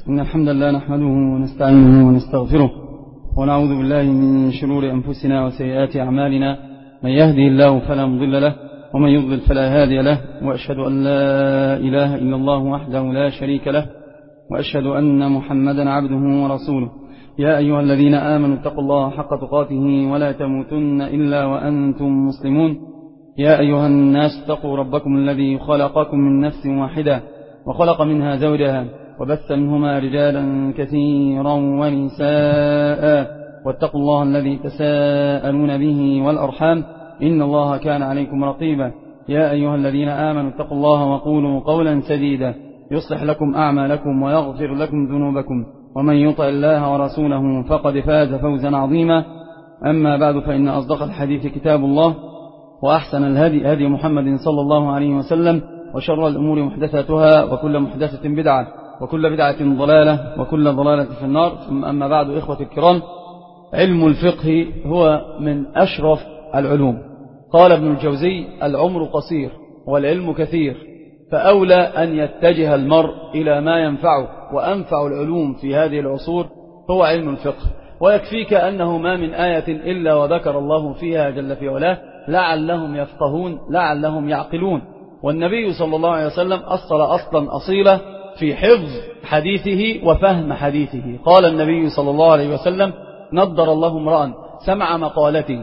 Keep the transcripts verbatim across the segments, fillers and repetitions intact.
إن الحمد لله نحمده ونستعينه ونستغفره ونعوذ بالله من شرور أنفسنا وسيئات أعمالنا. من يهدي الله فلا مضل له ومن يضلل فلا هادي له، وأشهد أن لا إله إلا الله وحده لا شريك له، وأشهد أن محمدا عبده ورسوله. يا أيها الذين آمنوا اتقوا الله حق تقاته ولا تموتن إلا وأنتم مسلمون. يا أيها الناس اتقوا ربكم الذي خلقكم من نفس واحدة وخلق منها زوجها وبث منهما رجالا كثيرا ونساء، واتقوا الله الذي تساءلون به والأرحام إن الله كان عليكم رقيبا. يا أيها الذين آمنوا اتقوا الله وقولوا قولا سديدا يصلح لكم أعمالكم ويغفر لكم ذنوبكم، ومن يطع الله ورسوله فقد فاز فوزا عظيما. أما بعد، فإن أصدق الحديث كتاب الله، وأحسن الهدي هدي محمد صلى الله عليه وسلم، وشر الأمور محدثاتها، وكل محدثة بدعة، وكل بدعة ضلالة، وكل ضلالة في النار. ثم أما بعد، إخوة الكرام، علم الفقه هو من أشرف العلوم. قال ابن الجوزي: العمر قصير والعلم كثير، فأولى أن يتجه المرء إلى ما ينفعه، وأنفع العلوم في هذه العصور هو علم الفقه. ويكفيك أنه ما من آية إلا وذكر الله فيها جل في علاه لعلهم يفقهون لعلهم يعقلون. والنبي صلى الله عليه وسلم أصل أصلا أصيلا في حفظ حديثه وفهم حديثه. قال النبي صلى الله عليه وسلم: نضر الله امرأ سمع مقالتي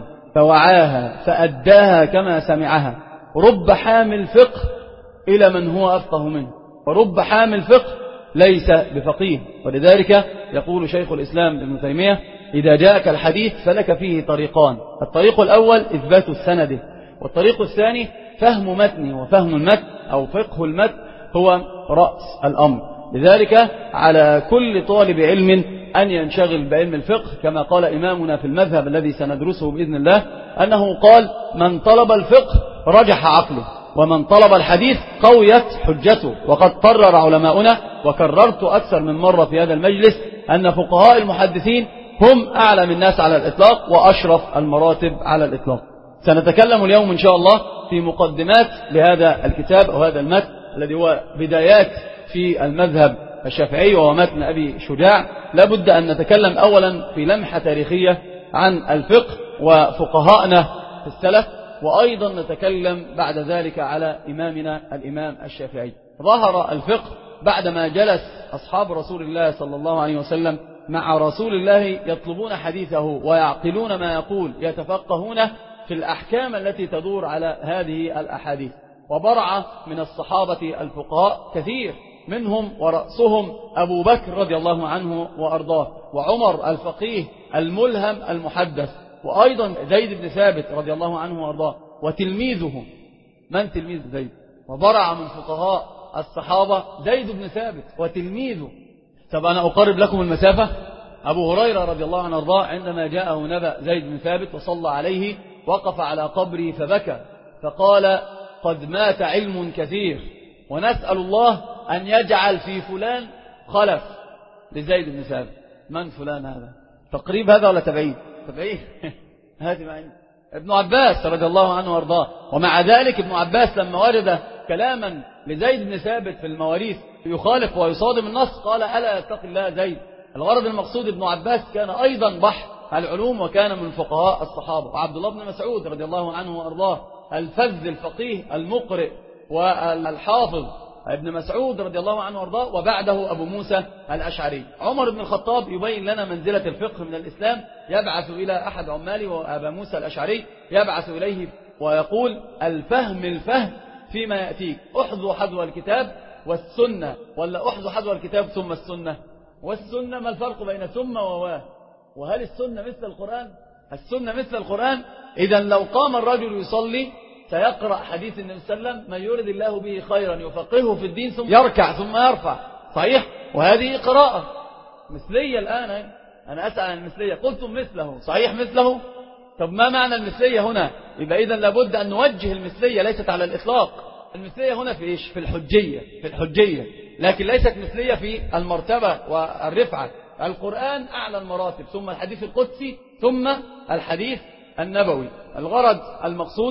فوعاها فأداها كما سمعها، رب حامل فقه إلى من هو أفقه منه، ورب حامل فقه ليس بفقيه. ولذلك يقول شيخ الإسلام ابن تيمية: إذا جاءك الحديث فلك فيه طريقان، الطريق الأول إثبات السند، والطريق الثاني فهم متنه. وفهم المتن أو فقه المتن هو رأس الأمر. لذلك على كل طالب علم أن ينشغل بعلم الفقه، كما قال إمامنا في المذهب الذي سندرسه بإذن الله، أنه قال: من طلب الفقه رجح عقله، ومن طلب الحديث قويت حجته. وقد قرر علماؤنا، وكررت أكثر من مرة في هذا المجلس، أن فقهاء المحدثين هم أعلم الناس على الإطلاق وأشرف المراتب على الإطلاق. سنتكلم اليوم إن شاء الله في مقدمات لهذا الكتاب أو هذا المتن الذي هو بدايات في المذهب الشافعي، وهو متن أبي شجاع. لابد أن نتكلم أولا في لمحة تاريخية عن الفقه وفقهاءنا في السلف، وأيضا نتكلم بعد ذلك على إمامنا الإمام الشافعي. ظهر الفقه بعدما جلس أصحاب رسول الله صلى الله عليه وسلم مع رسول الله يطلبون حديثه ويعقلون ما يقول، يتفقهون في الأحكام التي تدور على هذه الأحاديث. وبرع من الصحابة الفقهاء كثير، منهم ورأسهم أبو بكر رضي الله عنه وأرضاه، وعمر الفقيه الملهم المحدث، وأيضا زيد بن ثابت رضي الله عنه وأرضاه، وتلميذه. من تلميذ زيد؟ وبرع من فقهاء الصحابة زيد بن ثابت وتلميذه. طب أنا أقرب لكم المسافة. أبو هريرة رضي الله عنه وأرضاه عندما جاءه نبأ زيد بن ثابت وصلى عليه وقف على قبره فبكى، فقال: قد مات علم كثير، ونسأل الله أن يجعل في فلان خلف لزيد بن ثابت. من فلان هذا؟ تقريب هذا ولا تبعيد؟ تبعيد. هذه معين ابن عباس رضي الله عنه وارضاه. ومع ذلك ابن عباس لما وجد كلاما لزيد بن ثابت في المواريث يخالف ويصادم النص قال: ألا يتقي الله زيد. الغرض المقصود ابن عباس كان أيضا بحر العلوم، وكان من فقهاء الصحابة. وعبد الله بن مسعود رضي الله عنه وارضاه الفذ الفقيه المقرئ والحافظ ابن مسعود رضي الله عنه وارضاه، وبعده أبو موسى الأشعري. عمر بن الخطاب يبين لنا منزلة الفقه من الإسلام، يبعث إلى أحد عماله وأبا موسى الأشعري يبعث إليه ويقول: الفهم الفهم فيما يأتيك، أحظوا حذو الكتاب والسنة، ولا أحظوا حذو الكتاب ثم السنة والسنة. ما الفرق بين ثم وواه؟ وهل السنة مثل القرآن؟ السنة مثل القرآن. إذا لو قام الرجل يصلي سيقرأ حديث النبي صلى الله عليه وسلم: من يرد الله به خيرا يفقهه في الدين، ثم يركع ثم يرفع. صحيح؟ وهذه قراءة مثلية. الآن أنا أسأل عن المثلية، قلتم مثله، صحيح مثله؟ طب ما معنى المثلية هنا؟ يبقى إذن لابد أن نوجه المثلية ليست على الإطلاق. المثلية هنا في إيش؟ في الحجية، في الحجية، لكن ليست مثلية في المرتبة والرفعة. القرآن أعلى المراتب، ثم الحديث القدسي، ثم الحديث النبوي. الغرض المقصود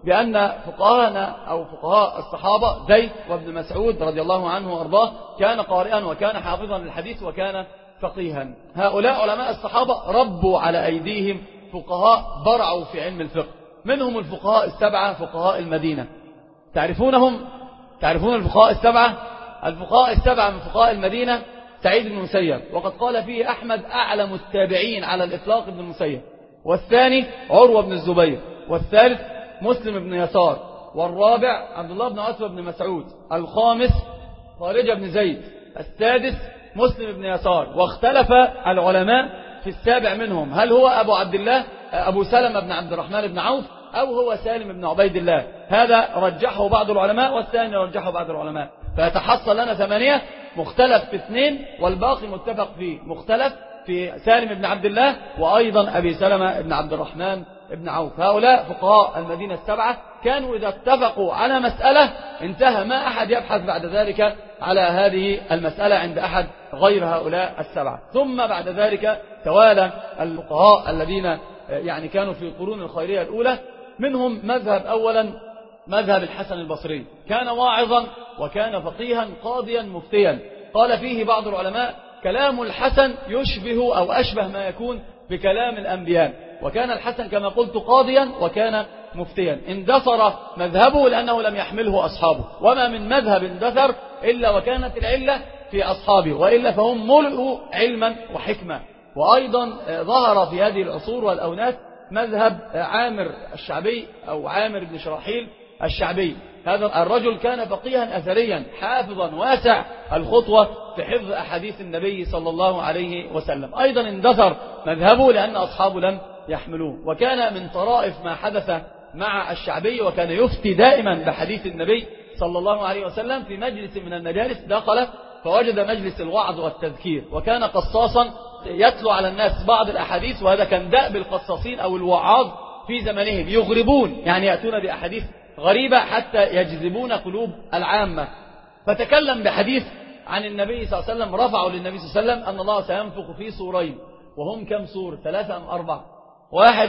بأن فقهاءنا أو فقهاء الصحابة زيد وابن مسعود رضي الله عنه وأرضاه كان قارئا وكان حافظا للحديث وكان فقيها. هؤلاء علماء الصحابة ربوا على أيديهم فقهاء برعوا في علم الفقه، منهم الفقهاء السبعة فقهاء المدينة. تعرفونهم؟ تعرفون الفقهاء السبعة؟ الفقهاء السبعة من فقهاء المدينة سعيد بن المسيب، وقد قال فيه أحمد أعلم التابعين على الإطلاق ابن المسيب، والثاني عروة بن الزبير، والثالث مسلم بن يسار، والرابع عبد الله بن عتبة بن مسعود، الخامس خارجة بن زيد، السادس مسلم بن يسار. واختلف العلماء في السابع منهم، هل هو أبو عبد الله أبو سلمة بن عبد الرحمن بن عوف أو هو سالم بن عبيد الله. هذا رجحه بعض العلماء والثاني رجحه بعض العلماء، فيتحصل لنا ثمانية، مختلف في اثنين والباقي متفق فيه. مختلف في سالم بن عبد الله وأيضا أبي سلمة بن عبد الرحمن بن عوف. هؤلاء فقهاء المدينة السبعة كانوا إذا اتفقوا على مسألة انتهى، ما أحد يبحث بعد ذلك على هذه المسألة عند أحد غير هؤلاء السبعة. ثم بعد ذلك توالى الفقهاء الذين يعني كانوا في القرون الخيرية الأولى، منهم مذهب أولا مذهب الحسن البصري، كان واعظا وكان فقيها قاضيا مفتيا. قال فيه بعض العلماء كلام الحسن يشبه أو أشبه ما يكون بكلام الأنبياء، وكان الحسن كما قلت قاضيا وكان مفتيا. اندثر مذهبه لأنه لم يحمله أصحابه، وما من مذهب اندثر إلا وكانت العلة في أصحابه، وإلا فهم ملئوا علما وحكمة. وأيضا ظهر في هذه العصور والأونات مذهب عامر الشعبي أو عامر بن شراحيل الشعبي. هذا الرجل كان فقيها أثريا حافظا واسع الخطوة في حفظ أحاديث النبي صلى الله عليه وسلم. أيضا اندثر مذهبه لأن أصحابه لم يحملوه. وكان من طرائف ما حدث مع الشعبي، وكان يفتي دائما بحديث النبي صلى الله عليه وسلم في مجلس من المجالس، دخل فوجد مجلس الوعظ والتذكير، وكان قصاصا يتلو على الناس بعض الأحاديث، وهذا كان دأب القصاصين أو الوعاظ في زمانهم، يغربون يعني يأتون بأحاديث غريبة حتى يجذبون قلوب العامة. فتكلم بحديث عن النبي صلى الله عليه وسلم، رفعوا للنبي صلى الله عليه وسلم أن الله سينفخ في صورين، وهم كم صور؟ ثلاثة أم أربعة؟ واحد.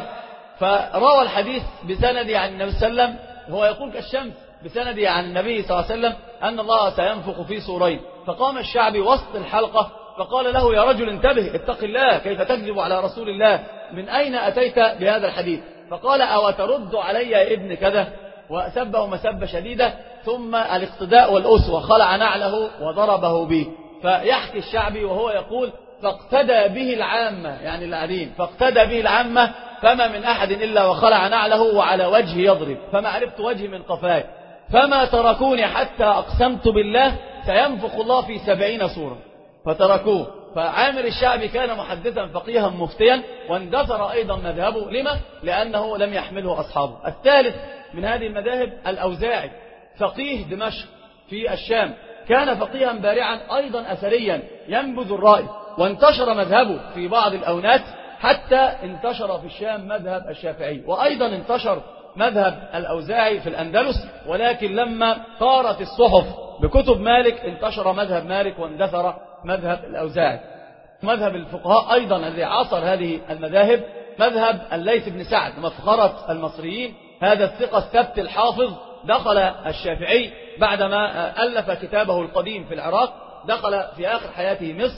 فروى الحديث بسنده عن النبي صلى الله عليه وسلم، هو يقول كالشمس، بسنده عن النبي صلى الله عليه وسلم أن الله سينفخ في صورين. فقام الشعبي وسط الحلقة فقال له يا رجل انتبه، اتق الله، كيف تكذب على رسول الله؟ من أين أتيت بهذا الحديث؟ فقال أو ترد علي يا ابن كذا، وسبه مسبة شديدة، ثم الاقتداء والأسوة، خلع نعله وضربه به. فيحكي الشعبي وهو يقول فاقتدى به العامة، يعني العدين، فاقتدى به العامة فما من أحد إلا وخلع نعله وعلى وجهه يضرب، فما عرفت وجهي من قفاي، فما تركوني حتى أقسمت بالله سينفخ الله في سبعين صورة، فتركوه. فعامر الشعبي كان محدثا فقيها مفتيا، واندثر أيضا مذهبه. لما؟ لأنه لم يحمله أصحابه. الثالث من هذه المذاهب الأوزاعي، فقيه دمشق في الشام، كان فقيها بارعا أيضا أثريا ينبذ الرأي، وانتشر مذهبه في بعض الأونات حتى انتشر في الشام مذهب الشافعي، وأيضا انتشر مذهب الأوزاعي في الأندلس. ولكن لما طارت الصحف بكتب مالك انتشر مذهب مالك واندثر مذهب الأوزاعي. مذهب الفقهاء أيضا الذي عاصر هذه المذاهب مذهب الليث بن سعد مفخرة المصريين، هذا الثقة الثبت الحافظ. دخل الشافعي بعدما ألف كتابه القديم في العراق، دخل في آخر حياته مصر،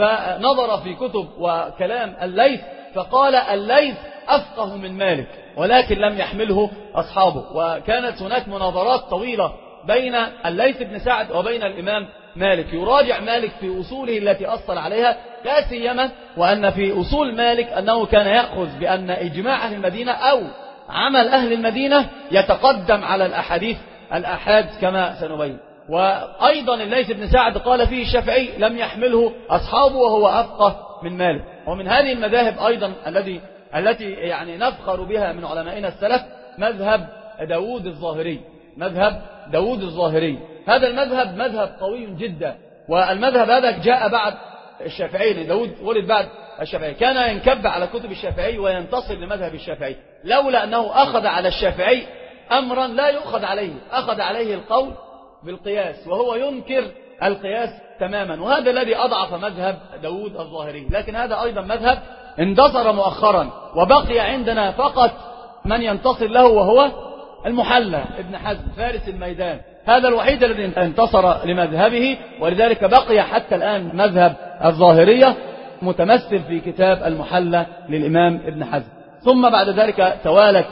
فنظر في كتب وكلام الليث فقال الليث أفقه من مالك، ولكن لم يحمله أصحابه. وكانت هناك مناظرات طويلة بين الليث بن سعد وبين الإمام مالك، يراجع مالك في أصوله التي أصل عليها، لا سيما وأن في أصول مالك أنه كان يأخذ بأن إجماع أهل المدينة أو عمل أهل المدينة يتقدم على الأحاديث الأحاد كما سنبين. وأيضا الليث بن سعد قال فيه الشافعي لم يحمله أصحابه وهو أفقه من مالك. ومن هذه المذاهب أيضا الذي التي يعني نفخر بها من علمائنا السلف مذهب داود الظاهري، مذهب داود الظاهري. هذا المذهب مذهب قوي جدا، والمذهب هذا جاء بعد الشافعي، داود ولد بعد الشافعي، كان ينكب على كتب الشافعي وينتصر لمذهب الشافعي، لولا أنه أخذ على الشافعي أمرا لا يؤخذ عليه، أخذ عليه القول بالقياس، وهو ينكر القياس تماما، وهذا الذي أضعف مذهب داود الظاهري. لكن هذا أيضا مذهب اندثر مؤخرا، وبقي عندنا فقط من ينتصر له وهو المحلى ابن حزم فارس الميدان، هذا الوحيد الذي انتصر لمذهبه، ولذلك بقي حتى الآن مذهب الظاهرية متمثل في كتاب المحلى للإمام ابن حزم. ثم بعد ذلك توالت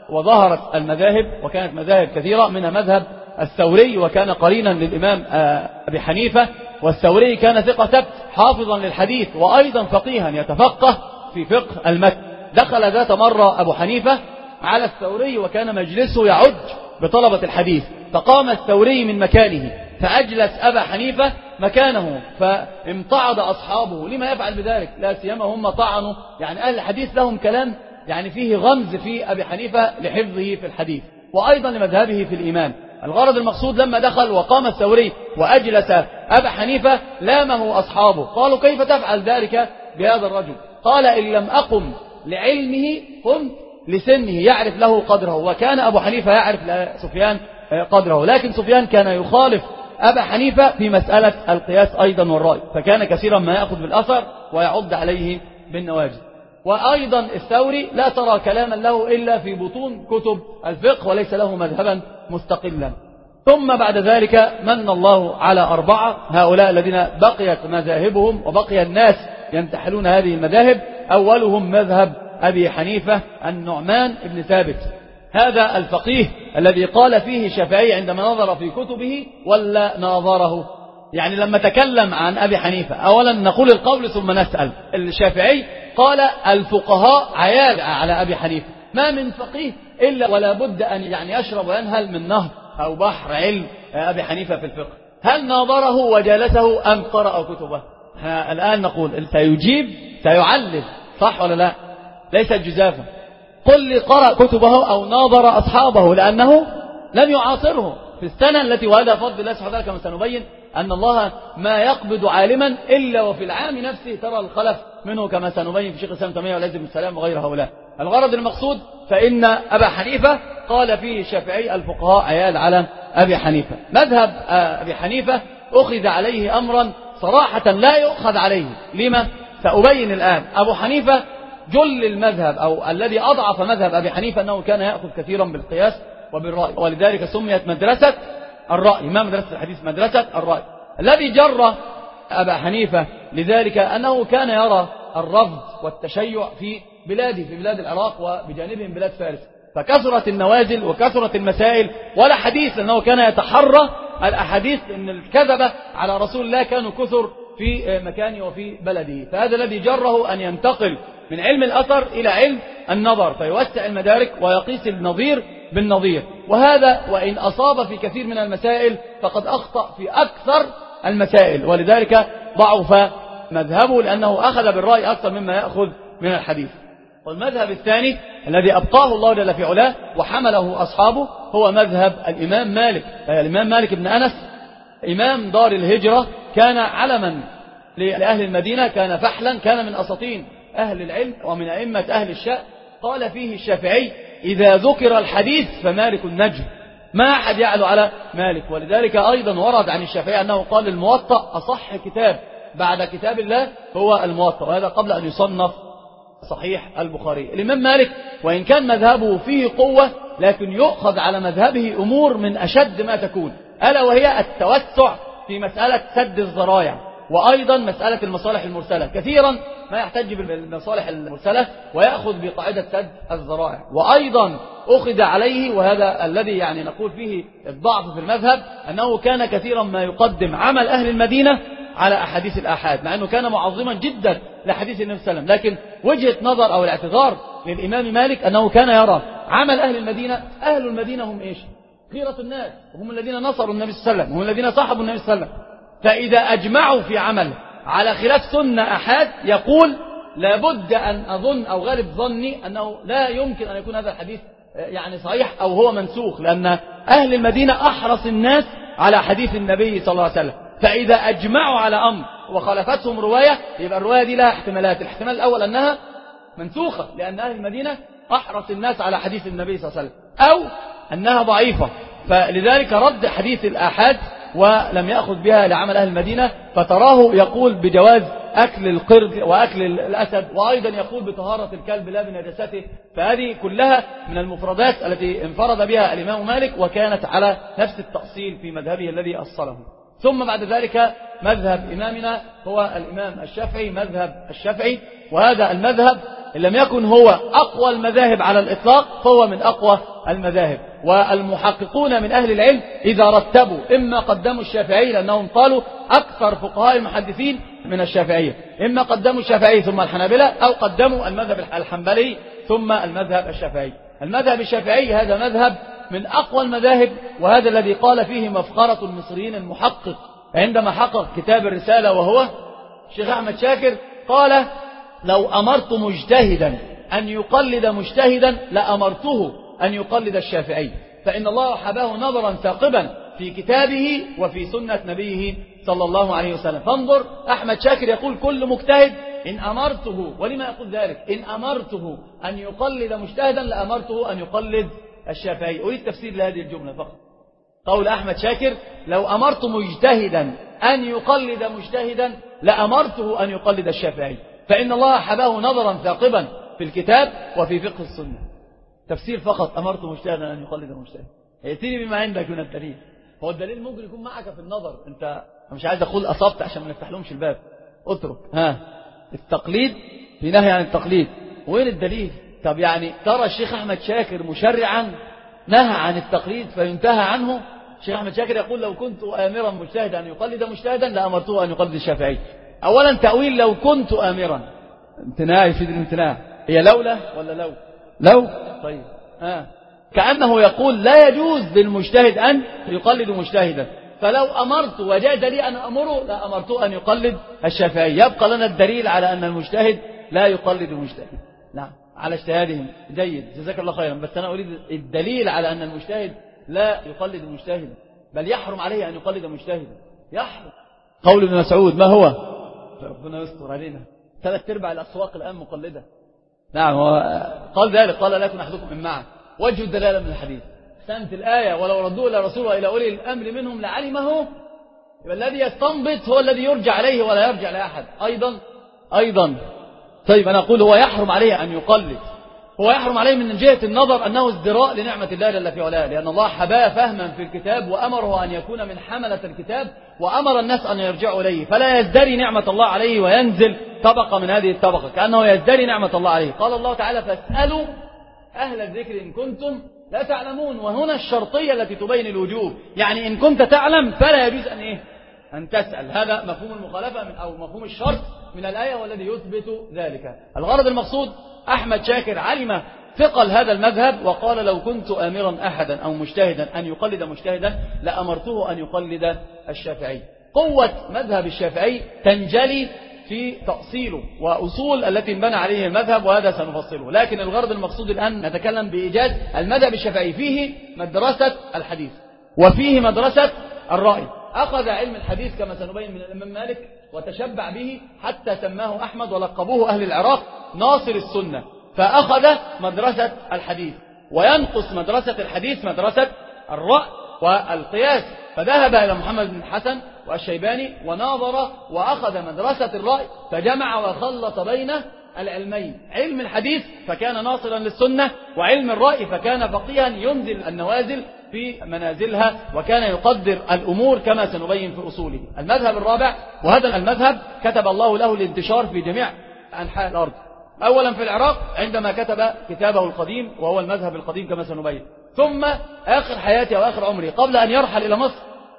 وظهرت المذاهب، وكانت مذاهب كثيرة، منها مذهب الثوري وكان قرينا للإمام أبي حنيفة، والثوري كان ثقة ثبت حافظا للحديث وأيضا فقيها يتفقه في فقه المتن. دخل ذات مرة أبو حنيفة على الثوري وكان مجلسه يعج بطلبة الحديث، فقام الثوري من مكانه فأجلس أبا حنيفة مكانه، فامتعض أصحابه لما يفعل بذلك، لا سيما هم طعنوا، يعني أهل الحديث لهم كلام يعني فيه غمز في أبي حنيفة لحفظه في الحديث وأيضا لمذهبه في الإيمان. الغرض المقصود لما دخل وقام الثوري وأجلس أبا حنيفة لامه أصحابه، قالوا كيف تفعل ذلك بهذا الرجل؟ قال إن لم أقم لعلمه قمت لسنه، يعرف له قدره، وكان أبو حنيفة يعرف لسفيان قدره، لكن سفيان كان يخالف أبا حنيفة في مسألة القياس أيضا والرأي، فكان كثيرا ما يأخذ بالأثر ويعض عليه بالنواجذ. وأيضا الثوري لا ترى كلاما له إلا في بطون كتب الفقه وليس له مذهبا مستقلا. ثم بعد ذلك من الله على أربعة، هؤلاء الذين بقيت مذاهبهم وبقي الناس ينتحلون هذه المذاهب. أولهم مذهب أبي حنيفة النعمان بن ثابت، هذا الفقيه الذي قال فيه الشافعي عندما نظر في كتبه ولا ناظره، يعني لما تكلم عن أبي حنيفة أولا نقول القول ثم نسأل. الشافعي قال الفقهاء عيال على أبي حنيفة، ما من فقيه إلا ولا بد أن يعني يشرب وينهل من نهر أو بحر علم أبي حنيفة في الفقه. هل ناظره وجالسه أم قرأ كتبه؟ الآن نقول سيجيب سيعلم، صح ولا لا؟ ليس الجزافة. قل لي قرأ كتبه أو ناظر أصحابه، لأنه لم يعاصره في السنة التي، وهذا فضل الله سبحانه وتعالى كما سنبين أن الله ما يقبض عالما إلا وفي العام نفسه ترى الخلف منه، كما سنبين في شيخ الإسلام تيمية والعز بن سلام وغير هؤلاء. الغرض المقصود فإن أبا حنيفة قال فيه الشافعي الفقهاء عيال على أبي حنيفة. مذهب أبي حنيفة أخذ عليه أمرا صراحة لا يؤخذ عليه، لما؟ سأبين الآن. أبو حنيفة جل المذهب أو الذي أضعف مذهب أبي حنيفة أنه كان يأخذ كثيرا بالقياس وبالرأي، ولذلك سميت مدرسة الرأي، ما مدرسة الحديث، مدرسة الرأي. الذي جر أبا حنيفة لذلك أنه كان يرى الرفض والتشيع في بلاده، في بلاد العراق وبجانبهم بلاد فارس، فكثرت النوازل وكثرت المسائل ولا حديث، لأنه كان يتحرى الأحاديث أن الكذبة على رسول الله كانوا كثر في مكانه وفي بلده، فهذا الذي جره أن ينتقل من علم الأثر إلى علم النظر، فيوسع المدارك ويقيس النظير بالنظير. وهذا وإن أصاب في كثير من المسائل فقد أخطأ في أكثر المسائل، ولذلك ضعف مذهبه لأنه أخذ بالرأي أكثر مما يأخذ من الحديث. والمذهب الثاني الذي أبقاه الله جل في علاه وحمله أصحابه هو مذهب الإمام مالك. الإمام مالك بن أنس إمام دار الهجرة، كان علما لأهل المدينة، كان فحلا، كان من أساطين أهل العلم ومن أئمة أهل الشأن. قال فيه الشافعي إذا ذكر الحديث فمالك النجم، ما أحد يعلو على مالك. ولذلك أيضا ورد عن الشافعي أنه قال الموطأ أصح كتاب بعد كتاب الله هو الموطأ، وهذا قبل أن يصنف صحيح البخاري. الإمام مالك وإن كان مذهبه فيه قوة لكن يؤخذ على مذهبه أمور من أشد ما تكون، ألا وهي التوسع في مسألة سد الذرائع، وأيضا مسألة المصالح المرسلة. كثيرا ما يحتج بالمصالح المرسلة ويأخذ بقاعدة سد الذرائع. وأيضا أخذ عليه، وهذا الذي يعني نقول فيه الضعف في المذهب، أنه كان كثيرا ما يقدم عمل أهل المدينة على أحاديث الآحاد، مع أنه كان معظما جدا لحديث النبي صلى الله عليه وسلم، لكن وجهة نظر أو الاعتذار للإمام مالك أنه كان يرى عمل أهل المدينة، أهل المدينة هم إيش؟ خيرة الناس، وهم الذين نصروا النبي صلى الله عليه وسلم، هم الذين صاحبوا النبي صلى الله عليه وسلم. فإذا أجمعوا في عمل على خلاف سنة أحد يقول لابد أن أظن أو غالب ظني أنه لا يمكن أن يكون هذا الحديث يعني صحيح أو هو منسوخ، لأن أهل المدينة أحرص الناس على حديث النبي صلى الله عليه وسلم. فإذا أجمعوا على أمر وخالفتهم رواية يبقى الرواية دي لها احتمالات. الاحتمال الأول أنها منسوخة لأن أهل المدينة أحرص الناس على حديث النبي صلى الله عليه وسلم، أو أنها ضعيفة، فلذلك رد حديث الآحاد ولم يأخذ بها لعمل أهل المدينة، فتراه يقول بجواز أكل القرد وأكل الأسد، وأيضا يقول بطهارة الكلب لا بنجاسته. فهذه كلها من المفردات التي انفرد بها الإمام مالك، وكانت على نفس التأصيل في مذهبه الذي أصله. ثم بعد ذلك مذهب إمامنا هو الإمام الشافعي، مذهب الشافعي، وهذا المذهب إن لم يكن هو أقوى المذاهب على الإطلاق فهو من أقوى المذاهب. والمحققون من أهل العلم إذا رتبوا إما قدموا الشافعي لأنهم قالوا أكثر فقهاء المحدثين من الشافعية، إما قدموا الشافعي ثم الحنابلة، أو قدموا المذهب الحنبلي ثم المذهب الشافعي. المذهب الشافعي هذا مذهب من أقوى المذاهب، وهذا الذي قال فيه مفخرة المصريين المحقق عندما حقق كتاب الرسالة وهو الشيخ أحمد شاكر، قال لو أمرت مجتهدا أن يقلد مجتهدا لأمرته أن يقلد الشافعي، فإن الله حباه نظرا ثاقبا في كتابه وفي سنة نبيه صلى الله عليه وسلم. فانظر أحمد شاكر يقول كل مجتهد إن أمرته، ولما يقول ذلك؟ إن أمرته أن يقلد مجتهدا لأمرته أن يقلد الشافعي. أريد تفسير لهذه الجملة فقط. قول أحمد شاكر لو أمرت مجتهدا أن يقلد مجتهدا لأمرته أن يقلد الشافعي، فإن الله حباه نظرا ثاقبا في الكتاب وفي فقه السنة. تفسير فقط، أمرت مجتهدا أن يقلد مجتهدا. يأتيني بما عندك من الدليل. هو الدليل ممكن يكون معك في النظر، أنت مش عايز أقول أصبت عشان ما نفتح لهمش الباب، اترك. ها التقليد في نهي عن التقليد، وين الدليل؟ طب يعني ترى الشيخ أحمد شاكر مشرعا نهى عن التقليد فينتهى عنه؟ الشيخ أحمد شاكر يقول لو كنت آمرا مجتهدا أن يقلد مجتهدا لأمرته أن يقلد الشافعي. أولا تأويل لو كنت آمرا، امتناع يفيد الامتناع، هي لولا ولا لو؟ لو. طيب آه. كأنه يقول لا يجوز للمجتهد أن يقلد مجتهدا، فلو أمرت وجاز لي أن أمره لأمرته أن يقلد الشافعي. يبقى لنا الدليل على أن المجتهد لا يقلد المجتهد. نعم على اجتهادهم، جيد جزاك الله خيرا، بس أنا أريد الدليل على أن المجتهد لا يقلد المجتهد، بل يحرم عليه أن يقلد مجتهدا، يحرم. قول ابن مسعود ما هو؟ ربنا يستر علينا، ثلاث ارباع الأسواق الآن مقلدة. نعم قال ذلك، قال لا يكن أحدكم إمعا. وجه الدلالة من الحديث سنة الآية ولو ردوه إلى رسول وإلى أولي الأمر منهم لعلمه. الذي يستنبط هو الذي يرجع عليه ولا يرجع لأحد. أيضا أيضا طيب أنا أقول هو يحرم عليه أن يقلد، هو يحرم عليه من جهة النظر أنه ازدراء لنعمة الله جل في علاه، لأن الله حباه فهما في الكتاب وأمره أن يكون من حملة الكتاب، وأمر الناس أن يرجعوا إليه، فلا يزدري نعمة الله عليه وينزل طبقة من هذه الطبقة كأنه يزدري نعمة الله عليه. قال الله تعالى فاسألوا أهل الذكر إن كنتم لا تعلمون، وهنا الشرطية التي تبين الوجوب، يعني إن كنت تعلم فلا يجوز أن إيه؟ أن تسأل. هذا مفهوم المخالفة من أو مفهوم الشرط من الآية والذي يثبت ذلك. الغرض المقصود أحمد شاكر علم ثقل هذا المذهب وقال لو كنت آمرا أحدا أو مجتهدا أن يقلد مجتهدا لأمرته أن يقلد الشافعي. قوة مذهب الشافعي تنجلي في تأصيله وأصول التي انبنى عليه المذهب، وهذا سنفصله. لكن الغرض المقصود الآن نتكلم بإيجاز المذهب الشافعي. فيه مدرسة الحديث وفيه مدرسة الرأي. أخذ علم الحديث كما سنبين من الإمام مالك وتشبع به حتى سماه أحمد ولقبوه أهل العراق ناصر السنة، فأخذ مدرسة الحديث. وينقص مدرسة الحديث مدرسة الرأي والقياس، فذهب إلى محمد بن الحسن والشيباني وناظر وأخذ مدرسة الرأي، فجمع وخلط بين العلمين، علم الحديث فكان ناصرا للسنة، وعلم الرأي فكان فقيها ينزل النوازل في منازلها، وكان يقدر الأمور كما سنبين في أصوله. المذهب الرابع، وهذا المذهب كتب الله له الانتشار في جميع أنحاء الأرض. أولا في العراق عندما كتب كتابه القديم وهو المذهب القديم كما سنبين، ثم آخر حياته وآخر عمره قبل أن يرحل إلى مصر،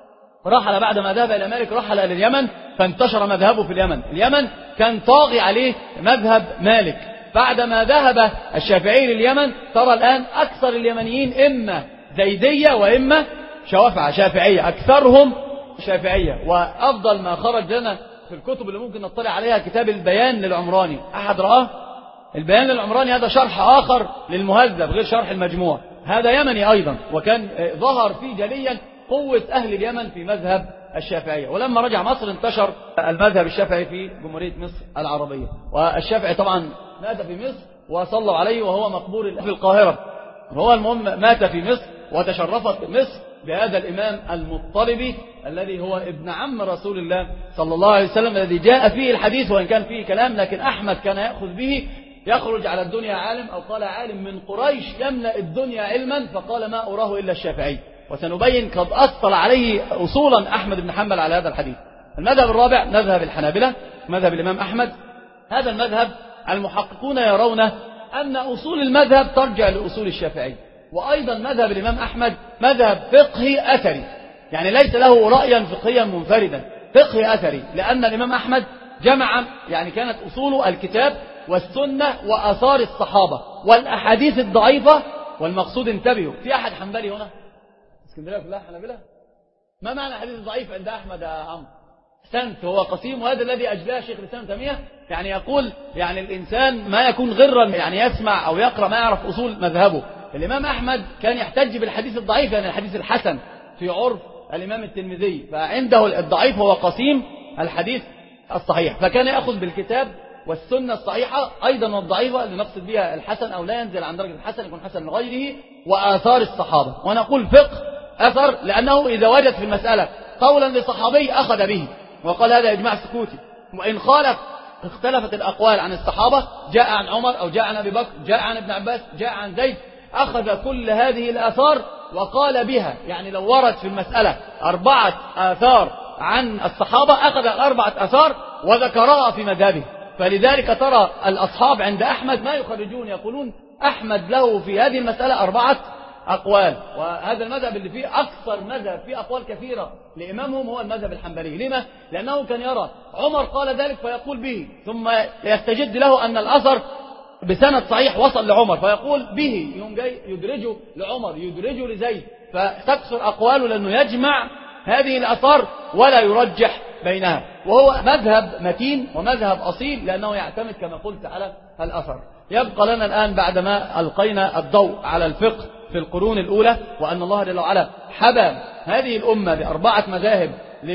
رحل بعد ما ذهب إلى مالك رحل إلى اليمن فانتشر مذهبه في اليمن. اليمن كان طاغي عليه مذهب مالك. بعدما ذهب الشافعي لليمن ترى الآن أكثر اليمنيين إما زيدية وإما شوافعة شافعية، أكثرهم شافعية. وأفضل ما خرج لنا في الكتب اللي ممكن نطلع عليها كتاب البيان للعمراني. أحد رآه؟ البيان للعمراني هذا شرح آخر للمهذب غير شرح المجموع، هذا يمني أيضا، وكان ظهر فيه جليا قوة أهل اليمن في مذهب الشافعية. ولما رجع مصر انتشر المذهب الشافعي في جمهورية مصر العربية، والشافعي طبعا مات في مصر وصلوا عليه وهو مقبور في القاهرة. هو المهم مات في مصر وتشرفت مصر بهذا الإمام المطلبي الذي هو ابن عم رسول الله صلى الله عليه وسلم، الذي جاء فيه الحديث وإن كان فيه كلام، لكن أحمد كان يأخذ به. يخرج على الدنيا عالم، أو قال عالم من قريش يملأ الدنيا علما، فقال ما أراه إلا الشافعي. وسنبين قد أصل عليه أصولا أحمد بن حنبل على هذا الحديث. المذهب الرابع مذهب الحنابلة، مذهب الإمام أحمد. هذا المذهب المحققون يرون أن أصول المذهب ترجع لأصول الشافعي، وأيضا مذهب الإمام أحمد مذهب فقهي أثري، يعني ليس له رأيا فقهيا منفردا، فقهي أثري، لأن الإمام أحمد جمع، يعني كانت أصوله الكتاب والسنة وآثار الصحابة والأحاديث الضعيفة. والمقصود انتبهوا، في أحد حنبلي هنا؟ اسكندرية كلها حنابلة؟ ما معنى الحديث الضعيف عند أحمد يا عمرو؟ أحسنت، هو قسيم، وهذا الذي أجلاه شيخ الإسلام ابن تيمية، يعني يقول يعني الإنسان ما يكون غرا، يعني يسمع أو يقرأ ما يعرف أصول مذهبه. الإمام أحمد كان يحتج بالحديث الضعيف، يعني الحديث الحسن في عرف الإمام الترمذي، فعنده الضعيف هو قسيم الحديث الصحيح، فكان يأخذ بالكتاب والسنة الصحيحة أيضا، والضعيفة اللي نقصد بها الحسن أو لا ينزل عن درجة الحسن، يكون حسن لغيره، وآثار الصحابة. ونقول فقه أثر، لأنه إذا وجد في المسألة قولا لصحابي أخذ به وقال هذا إجماع سكوتي، وإن خالف اختلفت الأقوال عن الصحابة، جاء عن عمر أو جاء عن أبي بكر، جاء عن ابن عباس، جاء عن زيد، أخذ كل هذه الآثار وقال بها. يعني لو ورد في المسألة أربعة آثار عن الصحابة، أخذ أربعة آثار وذكرها في مذهبه. فلذلك ترى الأصحاب عند أحمد ما يخرجون، يقولون أحمد له في هذه المسألة أربعة أقوال. وهذا المذهب اللي فيه أكثر مذهب فيه أقوال كثيرة لإمامهم هو المذهب الحنبلي. لما؟ لأنه كان يرى عمر قال ذلك فيقول به، ثم يستجد له أن الأثر بسند صحيح وصل لعمر فيقول به، يوم جاي يدرجه لعمر، يدرجه لزيد، فتكثر أقواله لأنه يجمع هذه الأثار ولا يرجح بينها. وهو مذهب متين ومذهب أصيل، لأنه يعتمد كما قلت على الأثر. يبقى لنا الآن بعدما ألقينا الضوء على الفقه في القرون الأولى، وأن الله جل وعلا حبى هذه الأمة بأربعة مذاهب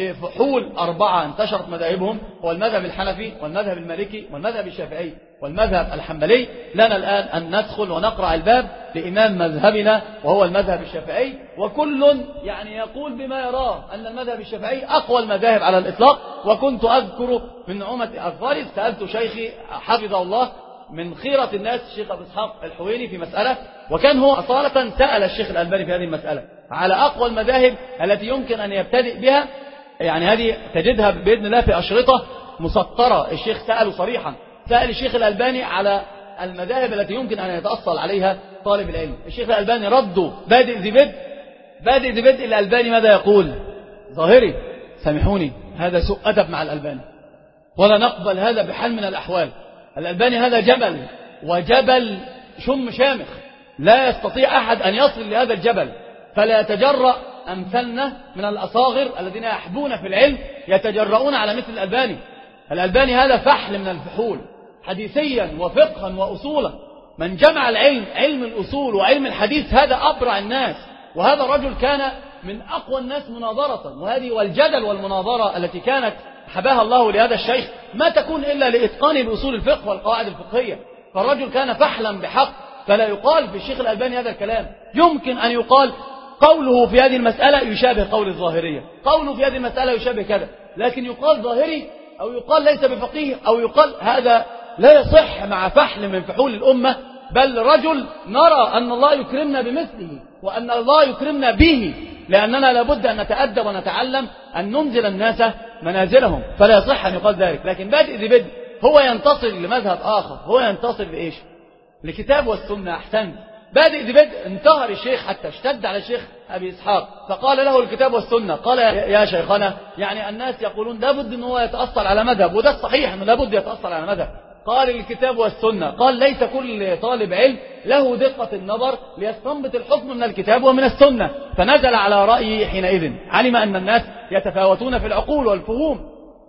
لفحول أربعة انتشرت مذاهبهم، هو المذهب الحنفي والمذهب المالكي والمذهب الشافعي والمذهب الحنبلي. لنا الآن أن ندخل ونقرأ الباب لإمام مذهبنا وهو المذهب الشافعي، وكل يعني يقول بما يراه أن المذهب الشافعي أقوى المذاهب على الإطلاق. وكنت أذكر من نعومة أذكاري سألت شيخي حفظه الله من خيرة الناس الشيخ أبو إسحاق الحويني في مسألة، وكان هو أصالة سأل الشيخ الألباني في هذه المسألة على أقوى المذاهب التي يمكن أن يبتدئ بها. يعني هذه تجدها بإذن الله في أشرطة مسطرة، الشيخ سأله صريحا، سأل الشيخ الألباني على المذاهب التي يمكن أن يتأصل عليها طالب العلم. الشيخ الألباني رده بادئ ذي بدء، بادئ ذي بدء. الألباني ماذا يقول؟ ظاهري، سامحوني هذا سوء أدب مع الألباني، ولا نقبل هذا بحال من الأحوال. الألباني هذا جبل، وجبل شم شامخ، لا يستطيع أحد أن يصل لهذا الجبل، فلا يتجرأ أمثلنا من الأصاغر الذين يحبون في العلم يتجرؤون على مثل الألباني. الألباني هذا فحل من الفحول حديثيا وفقها وأصولا. من جمع العلم، علم الأصول وعلم الحديث، هذا أبرع الناس، وهذا رجل كان من أقوى الناس مناظرة. وهذه والجدل والمناظرة التي كانت حباها الله لهذا الشيخ ما تكون إلا لإتقان الأصول الفقه والقواعد الفقهية. فالرجل كان فحلا بحق، فلا يقال في الشيخ الألباني هذا الكلام. يمكن أن يقال قوله في هذه المسألة يشابه قول الظاهرية، قوله في هذه المسألة يشابه كذا، لكن يقال ظاهري أو يقال ليس بفقيه أو يقال هذا لا يصح مع فحل من فحول الأمة. بل رجل نرى أن الله يكرمنا بمثله وأن الله يكرمنا به، لأننا لابد أن نتأدب ونتعلم أن ننزل الناس منازلهم، فلا يصح أن يقال ذلك. لكن بادئ ذي بدء هو ينتصر لمذهب آخر، هو ينتصر لإيش؟ لكتاب والسنة. أحسن، بادئ ذي بدء انتهر الشيخ حتى اشتد على الشيخ أبي إسحاق، فقال له الكتاب والسنة. قال يا شيخنا، يعني الناس يقولون لابد أن هو يتأصل على مذهب، وده الصحيح أنه لابد يتأصل على مذهب. قال الكتاب والسنة. قال ليس كل طالب علم له دقة النظر ليستنبط الحكم من الكتاب ومن السنة. فنزل على رأيه حينئذ، علم أن الناس يتفاوتون في العقول والفهوم،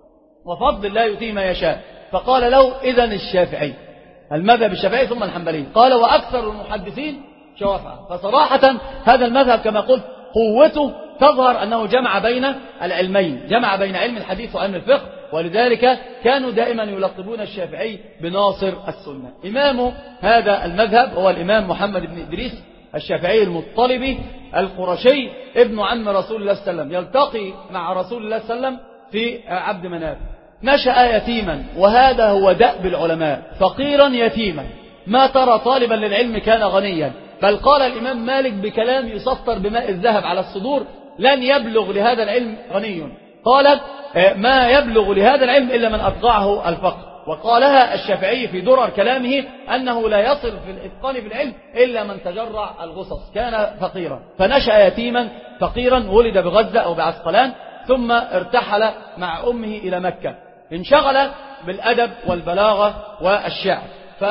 وفضل الله يؤتيه ما يشاء. فقال له إذن الشافعي، المذهب الشافعي ثم الحنبلي. قال وأكثر المحدثين شوافعة. فصراحة هذا المذهب كما قلت قوته تظهر أنه جمع بين العلمين، جمع بين علم الحديث وعلم الفقه، ولذلك كانوا دائما يلقبون الشافعي بناصر السنة. إمام هذا المذهب هو الإمام محمد بن إدريس الشافعي المطلبي القرشي ابن عم رسول الله صلى الله عليه وسلم، يلتقي مع رسول الله صلى الله عليه وسلم في عبد مناف. نشأ يتيما، وهذا هو دأب العلماء، فقيرا يتيما. ما ترى طالبا للعلم كان غنيا، بل قال الإمام مالك بكلام يسطر بماء الذهب على الصدور: لن يبلغ لهذا العلم غني. قال: ما يبلغ لهذا العلم إلا من أطغعه الفقر. وقالها الشافعي في درر كلامه أنه لا يصل في الإتقان في العلم إلا من تجرع الغصص. كان فقيرا، فنشأ يتيما فقيرا، ولد بغزة أو بعسقلان، ثم ارتحل مع أمه إلى مكة. انشغل بالأدب والبلاغة والشعر،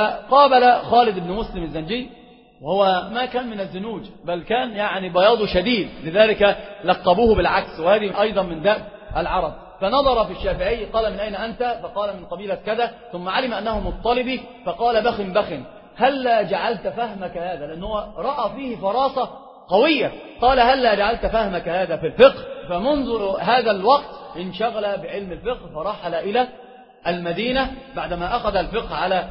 فقابل خالد بن مسلم الزنجي، وهو ما كان من الزنوج، بل كان يعني بياض شديد، لذلك لقبوه بالعكس، وهذه أيضا من دأب العرب. فنظر في الشافعي، قال: من أين أنت؟ فقال: من قبيلة كذا. ثم علم أنه مطلبي، فقال: بخ بخ، هل جعلت فهمك هذا؟ لأنه رأى فيه فراسة قوية. قال: هل جعلت فهمك هذا في الفقه؟ فمنذ هذا الوقت انشغل بعلم الفقه، فرحل إلى المدينة بعدما أخذ الفقه على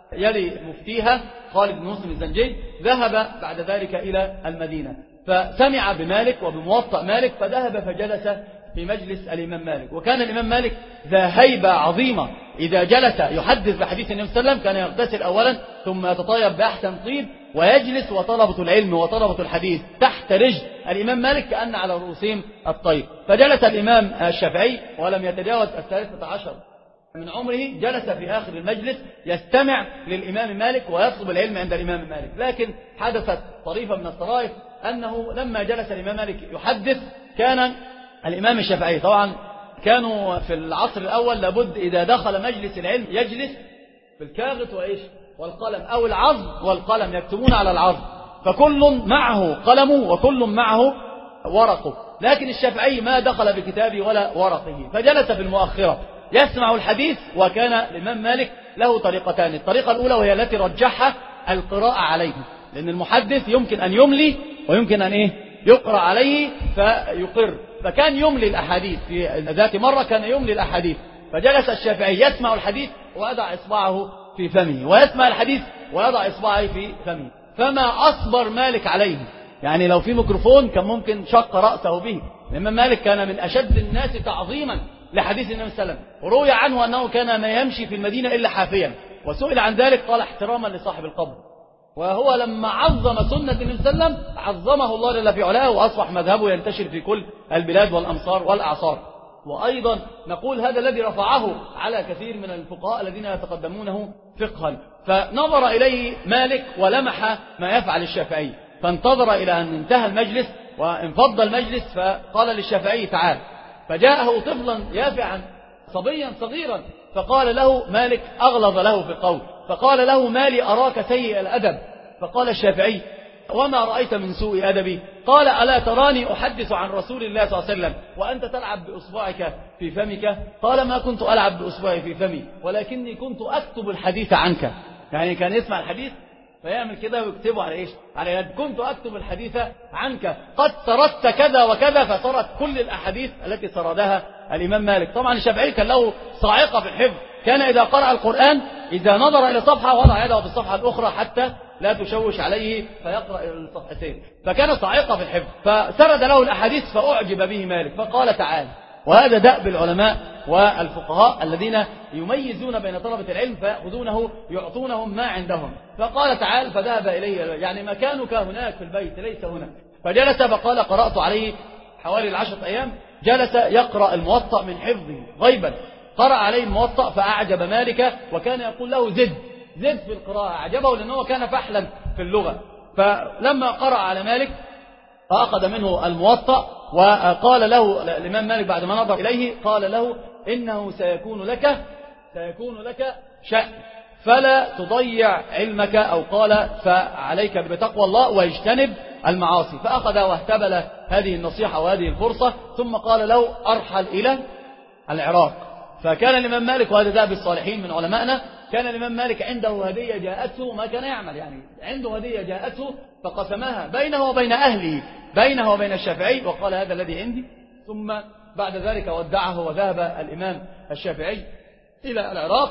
يد مفتيها خالد بن مسلم الزنجي. ذهب بعد ذلك إلى المدينة، فسمع بمالك وبموطأ مالك، فذهب فجلس في مجلس الإمام مالك. وكان الإمام مالك ذا هيبة عظيمة، إذا جلس يحدث بحديث النبي صلى الله عليه وسلم كان يغتسل أولا، ثم يتطيب بأحسن طيب، ويجلس وطلبة العلم وطلبة الحديث تحت رجل الإمام مالك كأن على رؤوسهم الطيب. فجلس الإمام الشافعي ولم يتجاوز الثالثة عشر من عمره، جلس في آخر المجلس يستمع للإمام مالك ويطلب العلم عند الإمام مالك. لكن حدثت طريفة من الطرائف، أنه لما جلس الإمام مالك يحدث، كان الإمام الشافعي طبعا كانوا في العصر الأول لابد إذا دخل مجلس العلم يجلس بالكاغط وإيش والقلم، أو العظم والقلم، يكتبون على العظم، فكل معه قلمه وكل معه ورقه. لكن الشافعي ما دخل بكتابه ولا ورقه، فجلس في المؤخرة يسمع الحديث. وكان الإمام مالك له طريقتان: الطريقة الأولى وهي التي رجحها القراءة عليه، لأن المحدث يمكن أن يملي ويمكن أن إيه يقرأ عليه فيقر، فكان يملي الأحاديث. في ذات مرة كان يملي الأحاديث، فجلس الشافعي يسمع الحديث ويضع إصبعه في فمه، ويسمع الحديث ويضع إصبعه في فمه، فما أصبر مالك عليه. يعني لو في ميكروفون كان ممكن شق رأسه به. الإمام مالك كان من أشد الناس تعظيما لحديث النبي صلى الله عليه وسلم، وروي عنه أنه كان ما يمشي في المدينة إلا حافيا، وسئل عن ذلك قال: احتراما لصاحب القبر. وهو لما عظم سنة النبي صلى الله عليه وسلم عظمه الله جل في علاه، وأصبح مذهبه ينتشر في كل البلاد والأمصار والأعصار. وأيضا نقول هذا الذي رفعه على كثير من الفقهاء الذين يتقدمونه فقها. فنظر إليه مالك ولمح ما يفعل الشافعي، فانتظر إلى أن انتهى المجلس وانفض المجلس، فقال للشافعي: تعال. فجاءه طفلا يافعا صبيا صغيرا، فقال له مالك، أغلظ له في القول، فقال له: ما لي أراك سيء الأدب؟ فقال الشافعي: وما رأيت من سوء أدبي؟ قال: ألا تراني أحدث عن رسول الله صلى الله عليه وسلم وأنت تلعب بأصبعك في فمك؟ قال: ما كنت ألعب بأصبعي في فمي، ولكني كنت أكتب الحديث عنك. يعني كان يسمع الحديث فيعمل كده ويكتبه على إيش؟ على يد. كنت أكتب الحديث عنك، قد سردت كذا وكذا، فسرد كل الأحاديث التي سردها الإمام مالك. طبعا الشافعي كان له صاعقة في الحفظ، كان إذا قرأ القرآن إذا نظر إلى صفحة وضع يده في الصفحة الأخرى حتى لا تشوش عليه فيقرأ الصفحتين، فكان صاعقة في الحفظ. فسرد له الأحاديث فأعجب به مالك، فقال: تعال. وهذا دأب العلماء والفقهاء الذين يميزون بين طلبة العلم، فيأخذونه يعطونهم ما عندهم. فقال: تعال. فذهب إليه، يعني مكانك هناك في البيت ليس هنا. فجلس فقال: قرأت عليه حوالي العشرة أيام، جلس يقرأ الموطأ من حفظه غيبا، قرأ عليه الموطأ فأعجب مالك، وكان يقول له: زد زد في القراءة. أعجبه لأنه كان فحلا في اللغة. فلما قرأ على مالك فأخذ منه الموطأ، وقال له الإمام مالك بعد ما نظر إليه، قال له: إنه سيكون لك سيكون لك شأن، فلا تضيع علمك، أو قال: فعليك بتقوى الله واجتنب المعاصي. فأخذ واهتبل هذه النصيحة وهذه الفرصة، ثم قال له: أرحل إلى العراق. فكان الإمام مالك، وهذا ذهب الصالحين من علمائنا، كان الإمام مالك عنده هدية جاءته، ما كان يعمل، يعني عنده هدية جاءته فقسمها بينه وبين أهله، بينه وبين الشافعي، وقال: هذا الذي عندي. ثم بعد ذلك ودعه، وذهب الإمام الشافعي إلى العراق.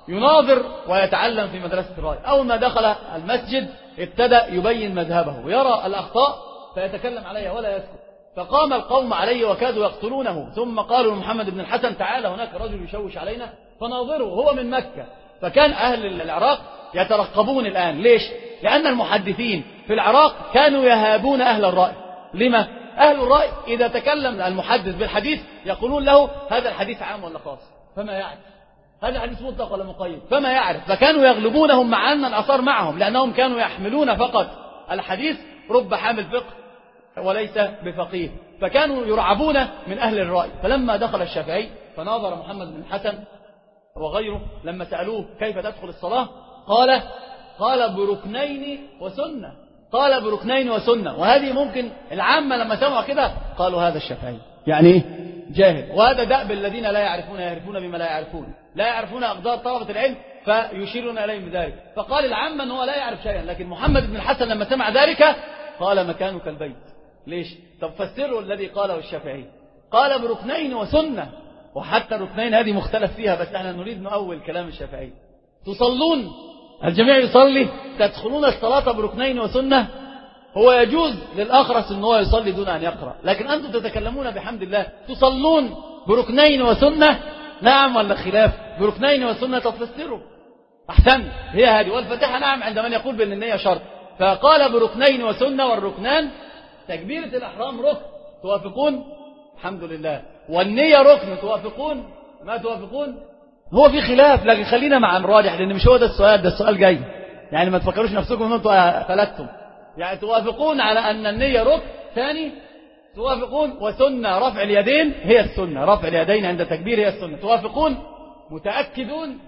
يناظر ويتعلم في مدرسة الرأي. أول ما دخل المسجد ابتدأ يبين مذهبه ويرى الأخطاء فيتكلم عليها ولا يسكت. فقام القوم عليه وكادوا يقتلونه، ثم قالوا لمحمد بن الحسن تعالى هناك رجل يشوش علينا فناظره، هو من مكة. فكان أهل العراق يترقبون الآن. ليش؟ لأن المحدثين في العراق كانوا يهابون أهل الرأي. لما؟ أهل الرأي إذا تكلم المحدث بالحديث يقولون له هذا الحديث عام ولا خاص، فما يعرف. هذا الحديث مطلق ولا مقيد، فما يعرف. فكانوا يغلبونهم مع أن الآثار معهم، لأنهم كانوا يحملون فقط الحديث، رب حامل فقه وليس بفقيه، فكانوا يرعبون من أهل الرأي. فلما دخل الشافعي فناظر محمد بن الحسن وغيره، لما سألوه كيف تدخل الصلاة قال قال بركنين وسنة، قال بركنين وسنة. وهذه ممكن العامة لما سمعوا كده قالوا هذا الشافعي يعني ايه؟ جاهل. وهذا دأب الذين لا يعرفون يعرفون بما لا يعرفون، لا يعرفون أقدار طلبة العلم فيشيرون إليهم بذلك. فقال العامة أنه لا يعرف شيئا، لكن محمد بن الحسن لما سمع ذلك قال مكانك البيت. ليش؟ طب فسروا الذي قاله الشافعي. قال بركنين وسنة، وحتى الركنين هذه مختلف فيها، بس احنا نريد نؤول كلام الشافعي. تصلون، الجميع يصلي، تدخلون الصلاة بركنين وسنة. هو يجوز للأخرس أن هو يصلي دون أن يقرأ، لكن أنتم تتكلمون بحمد الله تصلون بركنين وسنة، نعم ولا خلاف؟ بركنين وسنة تفسروا أحسن، هي هذه. والفتحة نعم عند من يقول بأن النية شرط. فقال بركنين وسنة، والركنان تكبيرة الإحرام ركن، توافقون؟ الحمد لله. والنية ركن، توافقون؟ ما توافقون؟ هو في خلاف، لكن خلينا مع الراجح، لأن مش هو ده السؤال، ده السؤال جاي. يعني ما تفكروش نفسكم أن أنتم فلتتم. يعني توافقون على أن النية ركن. ثاني توافقون وسنة رفع اليدين هي السنة، رفع اليدين عند تكبير هي السنة. توافقون؟ متأكدون؟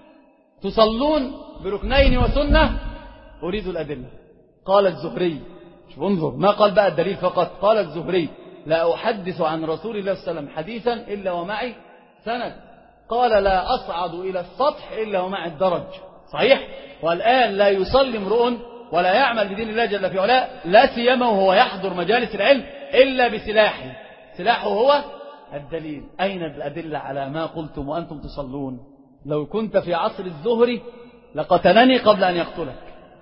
تصلون بركنين وسنة؟ أريد الأدلة. قال الزهري، شوف انظر، ما قال بقى الدليل فقط، قال الزهري لا أحدث عن رسول الله صلى الله عليه وسلم حديثا إلا ومعي سند. قال لا أصعد إلى السطح إلا ومعي الدرج. صحيح؟ والآن لا يصلي امرؤ ولا يعمل بدين الله جل في علاه، لا سيما وهو يحضر مجالس العلم، إلا بسلاحه. سلاحه هو الدليل. أين الأدلة على ما قلتم وأنتم تصلون؟ لو كنت في عصر الزهري لقتلني قبل أن يقتلك.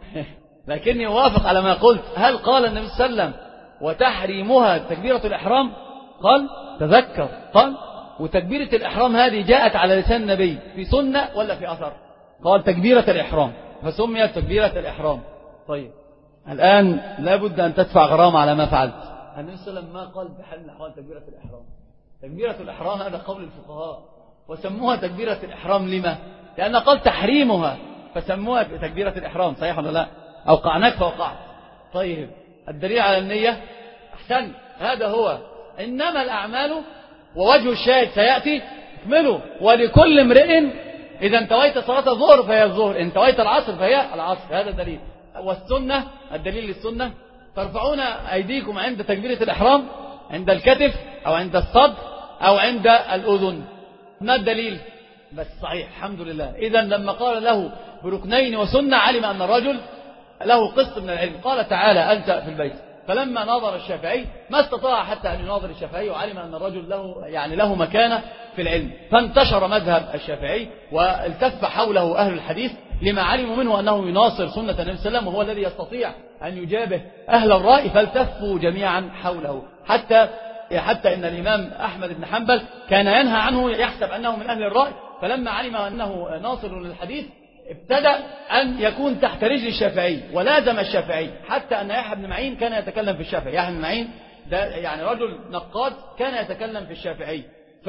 لكني أوافق على ما قلت. هل قال النبي صلى الله عليه وسلم وتحريمها تكبيرة الإحرام؟ قال تذكر، قال وتكبيرة الإحرام هذه جاءت على لسان النبي في سنة ولا في أثر؟ قال تكبيرة الإحرام، فسميت تكبيرة الإحرام. طيب الآن لابد أن تدفع غرامة على ما فعلت. النبي صلى الله عليه وسلم ما قال بحال من أحوال تكبيرة الإحرام. تكبيرة الإحرام هذا قول الفقهاء، وسموها تكبيرة الإحرام لما؟ لأن قال تحريمها فسموها تكبيرة الإحرام. صحيح ولا لا؟ أوقعناك فوقعت. طيب الدليل على النية أحسن، هذا هو. إنما الأعمال، ووجه الشاهد سيأتي اكمله. ولكل امرئ إذا انتويت صلاة الظهر فهي الظهر، انتويت العصر فهي العصر، هذا الدليل. والسنة، الدليل للسنة ترفعون أيديكم عند تكبيرة الإحرام عند الكتف أو عند الصدر أو عند الأذن. ما الدليل؟ بس صحيح الحمد لله. إذا لما قال له بركنين وسنة علم أن الرجل له قسط من العلم. قال تعالى أنت في البيت. فلما ناظر الشافعي ما استطاع حتى أن يناظر الشافعي، وعلم أن الرجل له يعني له مكانة في العلم، فانتشر مذهب الشافعي والتف حوله أهل الحديث لما علموا منه أنه يناصر سنة النبي صلى الله عليه وسلم، وهو الذي يستطيع أن يجابه أهل الرأي، فالتفوا جميعا حوله. حتى حتى إن الإمام أحمد بن حنبل كان ينهى عنه، يحسب أنه من أهل الرأي، فلما علم أنه ناصر للحديث ابتدأ أن يكون تحت رجل الشافعي ولازم الشافعي، حتى أن يحيى بن معين كان يتكلم في الشافعي. يحيى بن معين ده يعني رجل نقاد كان يتكلم في الشافعي،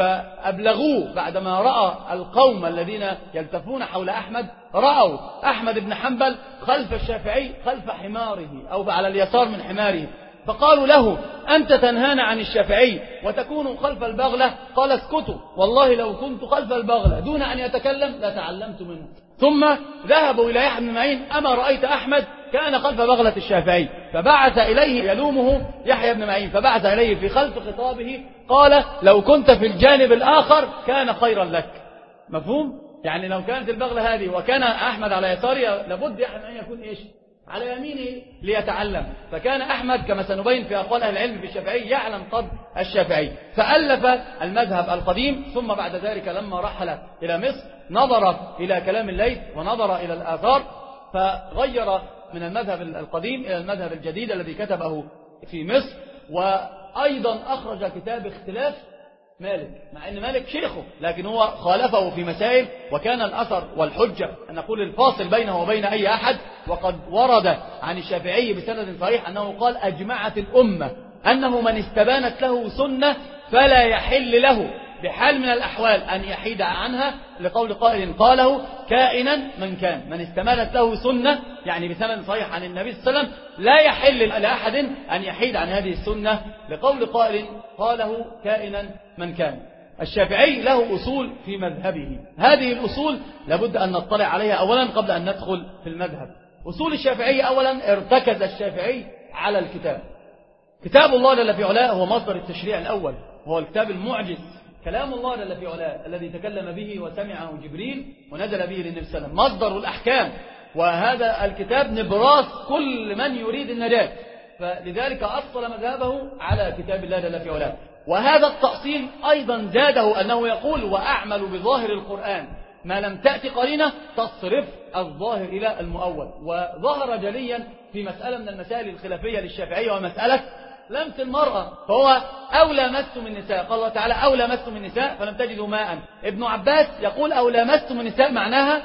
فأبلغوه بعدما رأى القوم الذين يلتفون حول أحمد، رأوا أحمد بن حنبل خلف الشافعي خلف حماره أو على اليسار من حماره، فقالوا له أنت تنهانا عن الشافعي وتكون خلف البغلة؟ قال اسكتوا، والله لو كنت خلف البغلة دون أن يتكلم لتعلمت منه. ثم ذهبوا إلى يحيى بن معين، أما رأيت أحمد كان خلف بغلة الشافعي، فبعث إليه يلومه يحيى بن معين، فبعث إليه في خلف خطابه قال لو كنت في الجانب الآخر كان خيرا لك. مفهوم؟ يعني لو كانت البغلة هذه وكان أحمد على يساره لابد يحيى بن معين يكون إيش؟ على يمينه ليتعلم. فكان أحمد كما سنبين في أقوال أهل العلم في الشافعي يعلم قدر الشافعي، فألف المذهب القديم. ثم بعد ذلك لما رحل إلى مصر نظر إلى كلام الليث ونظر إلى الآثار، فغير من المذهب القديم إلى المذهب الجديد الذي كتبه في مصر. وأيضا أخرج كتاب اختلاف مالك، مع أن مالك شيخه لكن هو خالفه في مسائل، وكان الأثر والحجة أن نقول الفاصل بينه وبين أي أحد. وقد ورد عن الشافعي بسند صحيح أنه قال: أجمعت الأمة أنه من استبانت له سنة فلا يحل له بحال من الأحوال أن يحيد عنها، لقول قائل قاله: كائنا من كان، من استمالت له سنة، يعني بسند صحيح عن النبي صلى الله عليه وسلم، لا يحل لأحد أن يحيد عن هذه السنة، لقول قائل قاله: كائنا من كان. الشافعي له أصول في مذهبه، هذه الأصول لابد أن نطلع عليها أولا قبل أن ندخل في المذهب. أصول الشافعي: أولا ارتكز الشافعي على الكتاب. كتاب الله جل في علاه هو مصدر التشريع الأول، وهو الكتاب المعجز، كلام الله جل في علاه الذي تكلم به وسمعه جبريل ونزل به للنبي صلى الله عليه وسلم، مصدر الأحكام. وهذا الكتاب نبراس كل من يريد النجاة، فلذلك أصل مذهبه على كتاب الله جل في علاه. وهذا التأصيل أيضا زاده أنه يقول: وأعمل بظاهر القرآن ما لم تأتي قرينة تصرف الظاهر إلى المؤول. وظهر جليا في مسألة من المسائل الخلافية للشافعية، ومسألة لمس المرأة، فهو أو لامستم النساء، قال الله تعالى: أو لامستم النساء فلم تجدوا ماء. ابن عباس يقول: أو لامستم النساء معناها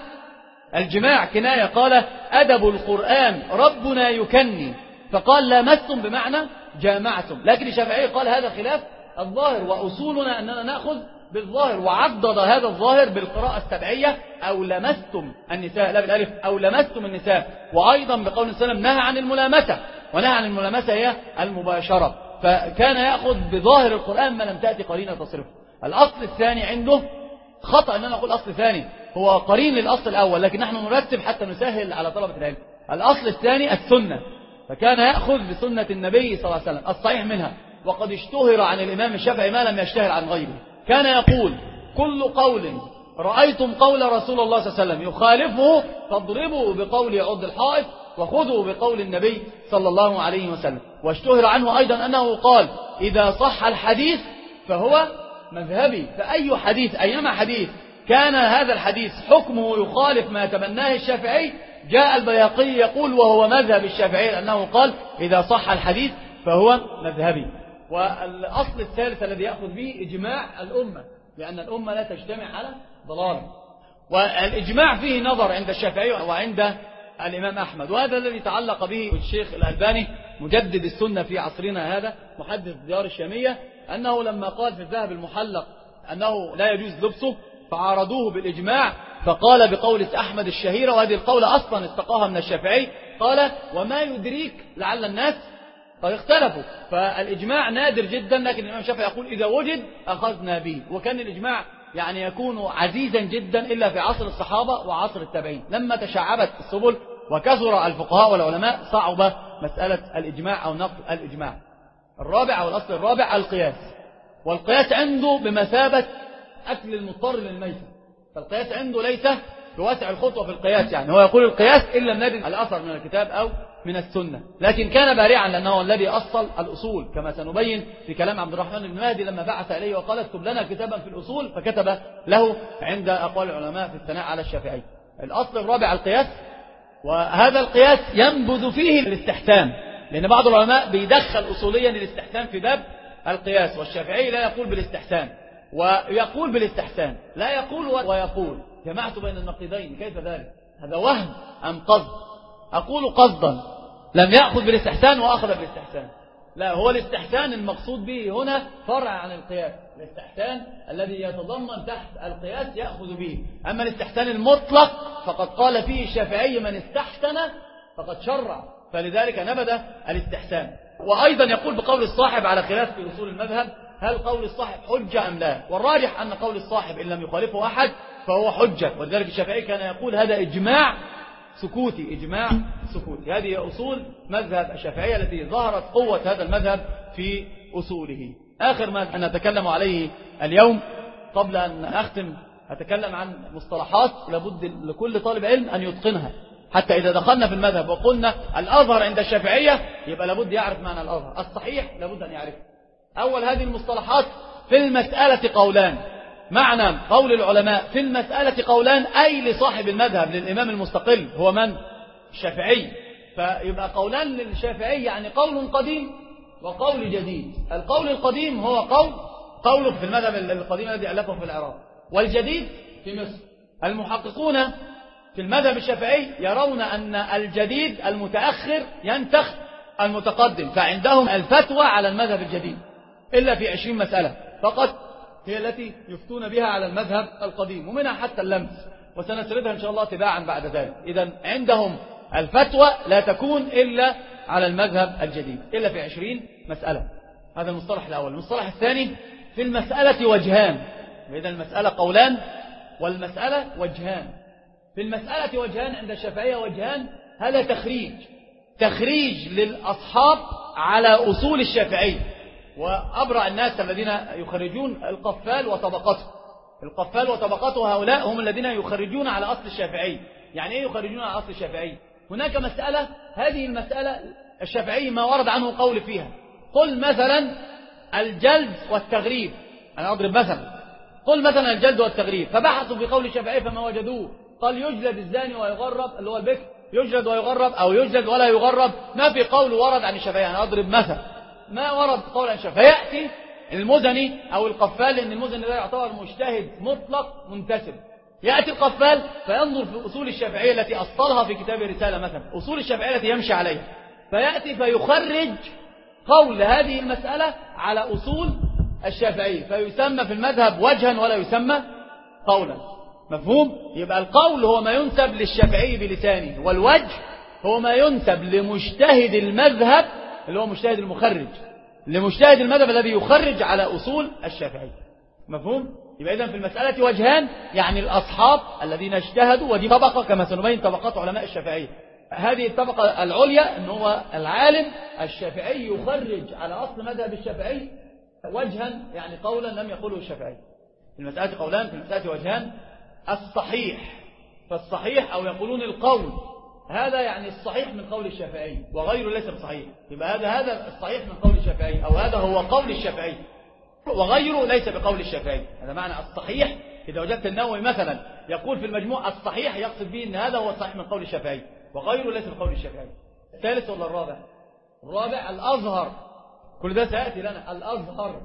الجماع كناية، قال: أدب القرآن ربنا يكني، فقال لامستم بمعنى جامعتم. لكن الشافعي قال هذا خلاف الظاهر، وأصولنا أننا نأخذ بالظاهر، وعضد هذا الظاهر بالقراءة السبعية: أو لمستم النساء، لا بالالف، أو لمستم النساء. وأيضا بقول النبي صلى الله عليه وسلم نهى عن الملامسة، ونهى عن الملامسة هي المباشرة، فكان يأخذ بظاهر القرآن ما لم تأتي قرينة تصرفه. الأصل الثاني عنده خطأ أن أنا أقول أصل ثاني، هو قرين للأصل الأول، لكن نحن نرتب حتى نسهل على طلبة العلم. الأصل الثاني السنة، فكان يأخذ بسنة النبي صلى الله عليه وسلم الصحيح منها. وقد اشتهر عن الإمام الشافعي ما لم يشتهر عن غيره، كان يقول: كل قول رأيتم قول رسول الله صلى الله عليه وسلم يخالفه فاضربوا بقول عض الحائط وخذوا بقول النبي صلى الله عليه وسلم. واشتهر عنه أيضا أنه قال: إذا صح الحديث فهو مذهبي. فأي حديث، أيما حديث كان هذا الحديث حكمه يخالف ما تبناه الشافعي، جاء البياقي يقول وهو مذهب الشافعي، لأنه قال: إذا صح الحديث فهو مذهبي. والأصل الثالث الذي يأخذ به إجماع الأمة، لأن الأمة لا تجتمع على ضلال. والإجماع فيه نظر عند الشافعي وعند الإمام أحمد، وهذا الذي تعلق به الشيخ الألباني مجدد السنة في عصرنا هذا، محدث ديار الشامية، أنه لما قال في الذهب المحلق أنه لا يجوز لبسه فعارضوه بالإجماع، فقال بقول أحمد الشهيرة، وهذه القولة أصلا استقاها من الشافعي، قال: وما يدريك لعل الناس قد اختلفوا. فالإجماع نادر جدا، لكن الإمام الشافعي يقول: إذا وجد أخذنا به. وكان الإجماع يعني يكون عزيزا جدا إلا في عصر الصحابة وعصر التابعين، لما تشعبت السبل وكثر الفقهاء والعلماء صعب مسألة الإجماع أو نقل الإجماع. الرابع أو الأصل الرابع القياس، والقياس عنده بمثابة أكل المضطر للميتة، فالقياس عنده ليس بوسع الخطوة في القياس، يعني هو يقول القياس إن لم نجد الأثر من الكتاب أو من السنة، لكن كان بارعا لأنه الذي أصل الأصول، كما سنبين في كلام عبد الرحمن بن مهدي لما بعث إليه وقال: اكتب لنا كتابا في الأصول، فكتب له عند أقوال العلماء في الثناء على الشافعي. الأصل الرابع القياس، وهذا القياس ينبذ فيه الاستحسان، لأن بعض العلماء بيدخل أصوليا الاستحسان في باب القياس، والشافعي لا يقول بالاستحسان، ويقول بالاستحسان، لا يقول ويقول. جمعت بين النقيضين، كيف ذلك؟ هذا وهم أم قصد؟ أقول قصدا، لم يأخذ بالاستحسان وأخذ بالاستحسان، لا، هو الاستحسان المقصود به هنا فرع عن القياس، الاستحسان الذي يتضمن تحت القياس يأخذ به. أما الاستحسان المطلق فقد قال فيه الشافعي: من استحسن فقد شرع، فلذلك نبذ الاستحسان. وأيضا يقول بقول الصاحب على خلاف في أصول المذهب، هل قول الصاحب حجة أم لا؟ والراجح أن قول الصاحب إن لم يخالفه أحد فهو حجة، ولذلك الشافعي كان يقول هذا إجماع سكوتي، إجماع سكوتي. هذه أصول مذهب الشافعية التي ظهرت قوة هذا المذهب في أصوله. آخر ما نتكلم عليه اليوم قبل أن أختم، أتكلم عن مصطلحات لابد لكل طالب علم أن يتقنها حتى إذا دخلنا في المذهب وقلنا الأظهر عند الشافعية يبقى لابد يعرف معنى الأظهر. الصحيح لابد أن يعرفه. أول هذه المصطلحات: في المسألة قولان. معنى قول العلماء في المسألة قولان أي لصاحب المذهب، للإمام المستقل هو من؟ الشافعي. فيبقى قولان للشافعي يعني قول قديم وقول جديد. القول القديم هو قول قوله في المذهب القديم الذي ألفه في العراق، والجديد في مصر. المحققون في المذهب الشافعي يرون أن الجديد المتأخر ينتخ المتقدم، فعندهم الفتوى على المذهب الجديد إلا في عشرين مسألة فقط هي التي يفتون بها على المذهب القديم، ومنها حتى اللمس، وسنسردها إن شاء الله تباعا بعد ذلك. إذن عندهم الفتوى لا تكون إلا على المذهب الجديد إلا في عشرين مسألة. هذا المصطلح الأول. المصطلح الثاني: في المسألة وجهان. إذن المسألة قولان والمسألة وجهان. في المسألة وجهان عند الشافعية وجهان، هذا تخريج تخريج للأصحاب على أصول الشافعي. وأبرع الناس الذين يخرجون القفال وطبقته. القفال وطبقته هؤلاء هم الذين يخرجون على أصل الشافعي. يعني إيه يخرجون على أصل الشافعي؟ هناك مسألة، هذه المسألة الشافعي ما ورد عنه قول فيها. قل مثلا الجلد والتغريب، أنا أضرب مثلا، قل مثلا الجلد والتغريب، فبحثوا في قول الشافعي فما وجدوه. قال يجلد الزاني ويغرب، اللي هو البكر، يجلد ويغرب أو يجلد ولا يغرب. ما في قول ورد عن الشافعي. أنا أضرب مثلا، ما ورد قول عن الشافعي. فيأتي المزني أو القفال، لأن المزني ده يعتبر مجتهد مطلق منتسب. يأتي القفال فينظر في أصول الشافعية التي أصلها في كتاب الرسالة مثلا، أصول الشافعية التي يمشي عليها، فيأتي فيخرج قول هذه المسألة على أصول الشافعية، فيسمى في المذهب وجها ولا يسمى قولا. مفهوم؟ يبقى القول هو ما ينسب للشافعي بلسانه، والوجه هو ما ينسب لمجتهد المذهب اللي هو مجتهد المخرج، لمجتهد المذهب الذي يخرج على أصول الشافعي. مفهوم؟ يبقى إذن في المسألة وجهان، يعني الأصحاب الذين اجتهدوا، ودي طبقة كما سنبين طبقات علماء الشافعية. هذه الطبقة العليا أن هو العالم الشافعي يخرج على أصل مذهب الشافعي وجها، يعني قولا لم يقوله الشافعي. في المسألة قولان، في المسألة وجهان. الصحيح، فالصحيح أو يقولون القول هذا يعني الصحيح من قول الشافعي، وغيره ليس بصحيح. يبقى هذا هذا الصحيح من قول الشافعي، أو هذا هو قول الشافعي، وغيره ليس بقول الشافعي. هذا معنى الصحيح. إذا وجدت النووي مثلا يقول في المجموع الصحيح، يقصد به أن هذا هو الصحيح من قول الشافعي، وغيره ليس بقول الشافعي. الثالث ولا الرابع؟ الرابع الأظهر. كل ده سيأتي لنا. الأظهر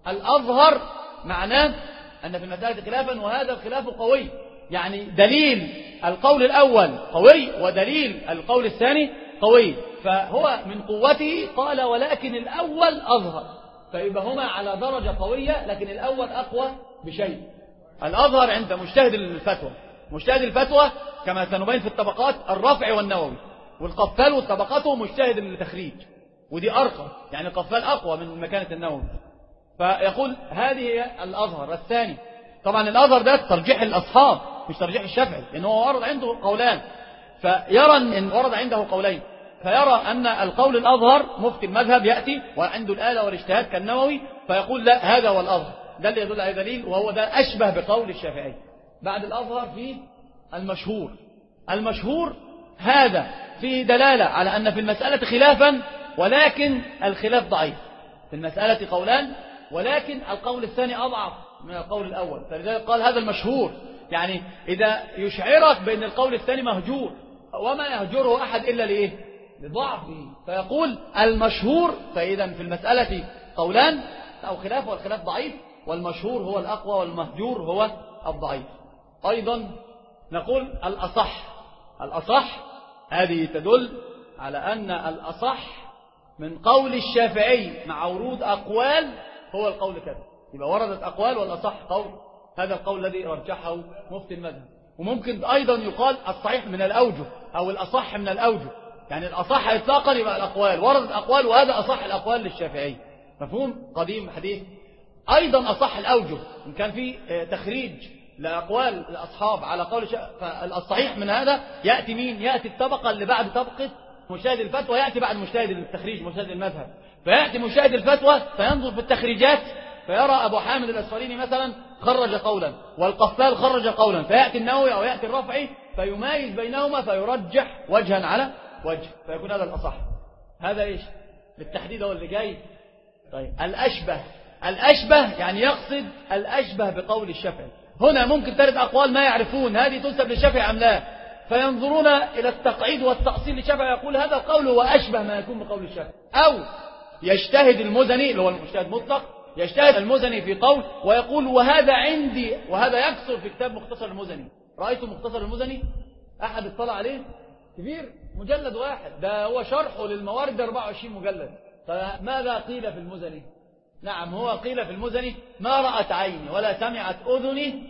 الأظهر معناه أن في المسألة خلافا، وهذا الخلاف قوي، يعني دليل القول الأول قوي ودليل القول الثاني قوي، فهو من قوته قال ولكن الأول أظهر، فيبقى هما على درجة قوية، لكن الأول أقوى بشيء. الأظهر عند مجتهد الفتوى. مجتهد الفتوى كما سنبين في الطبقات الرافع والنووي، والقفال والطبقات مجتهد التخريج، ودي أرقى، يعني القفال أقوى من مكانة النووي. فيقول هذه هي الأظهر. الثاني طبعا الأظهر ده ترجيح الأصحاب مش ترجيح الشافعي، لأنه ورد عنده قولان، فيرى أن ورد عنده قولين، فيرى أن القول الأظهر مفتي المذهب يأتي وعنده الآلة والاجتهاد كالنووي، فيقول لا هذا هو الأظهر، ده اللي يدل على دليل، وهو ده أشبه بقول الشافعي. بعد الأظهر في المشهور. المشهور هذا فيه دلالة على أن في المسألة خلافا، ولكن الخلاف ضعيف. في المسألة قولان، ولكن القول الثاني أضعف من القول الأول، فلذلك قال هذا المشهور، يعني إذا يشعرك بأن القول الثاني مهجور، وما يهجره أحد إلا لإيه؟ لضعفه، فيقول المشهور. فإذا في المسألة قولان أو خلاف، والخلاف ضعيف، والمشهور هو الأقوى والمهجور هو الضعيف. أيضا نقول الأصح. الأصح هذه تدل على أن الأصح من قول الشافعي مع ورود أقوال هو القول كذا، يبقى وردت أقوال والأصح قول، هذا القول الذي رجحه مفتي المذهب. وممكن أيضا يقال الصحيح من الأوجه أو الأصح من الأوجه، يعني الأصح إطلاقا يبقى الأقوال، وردت أقوال وهذا أصح الأقوال للشافعي. مفهوم؟ قديم حديث. أيضا أصح الأوجه إن كان في تخريج لأقوال الأصحاب على قول الشافعي، فالصحيح من هذا يأتي مين؟ يأتي الطبقة اللي بعد طبقة مجتهد الفتوى، يأتي بعد مجتهد التخريج مجتهد المذهب، فيأتي مجتهد الفتوى فينظر في التخريجات، فيرى أبو حامد الأسفليني مثلا خرج قولا، والقفال خرج قولا، فيأتي النووي أو يأتي الرافعي فيمايز بينهما فيرجح وجها على وجه فيكون هذا الأصح. هذا إيش بالتحديد هو اللي جاي. طيب الأشبه، الأشبه يعني يقصد الأشبه بقول الشافعي. هنا ممكن ترد أقوال ما يعرفون هذه تنسب للشافعي أم لا، فينظرون إلى التقعيد والتأصيل للشافعي يقول هذا القول هو أشبه ما يكون بقول الشافعي. أو يجتهد المزني اللي هو المجتهد مطلق، يجتهد المزني في قول ويقول وهذا عندي، وهذا يكثر في كتاب مختصر المزني. رأيتم مختصر المزني؟ أحد اطلع عليه؟ كبير، مجلد واحد، ده هو شرحه للموارد أربعة وعشرين مجلد. فماذا قيل في المزني؟ نعم هو قيل في المزني ما رأت عيني ولا سمعت أذني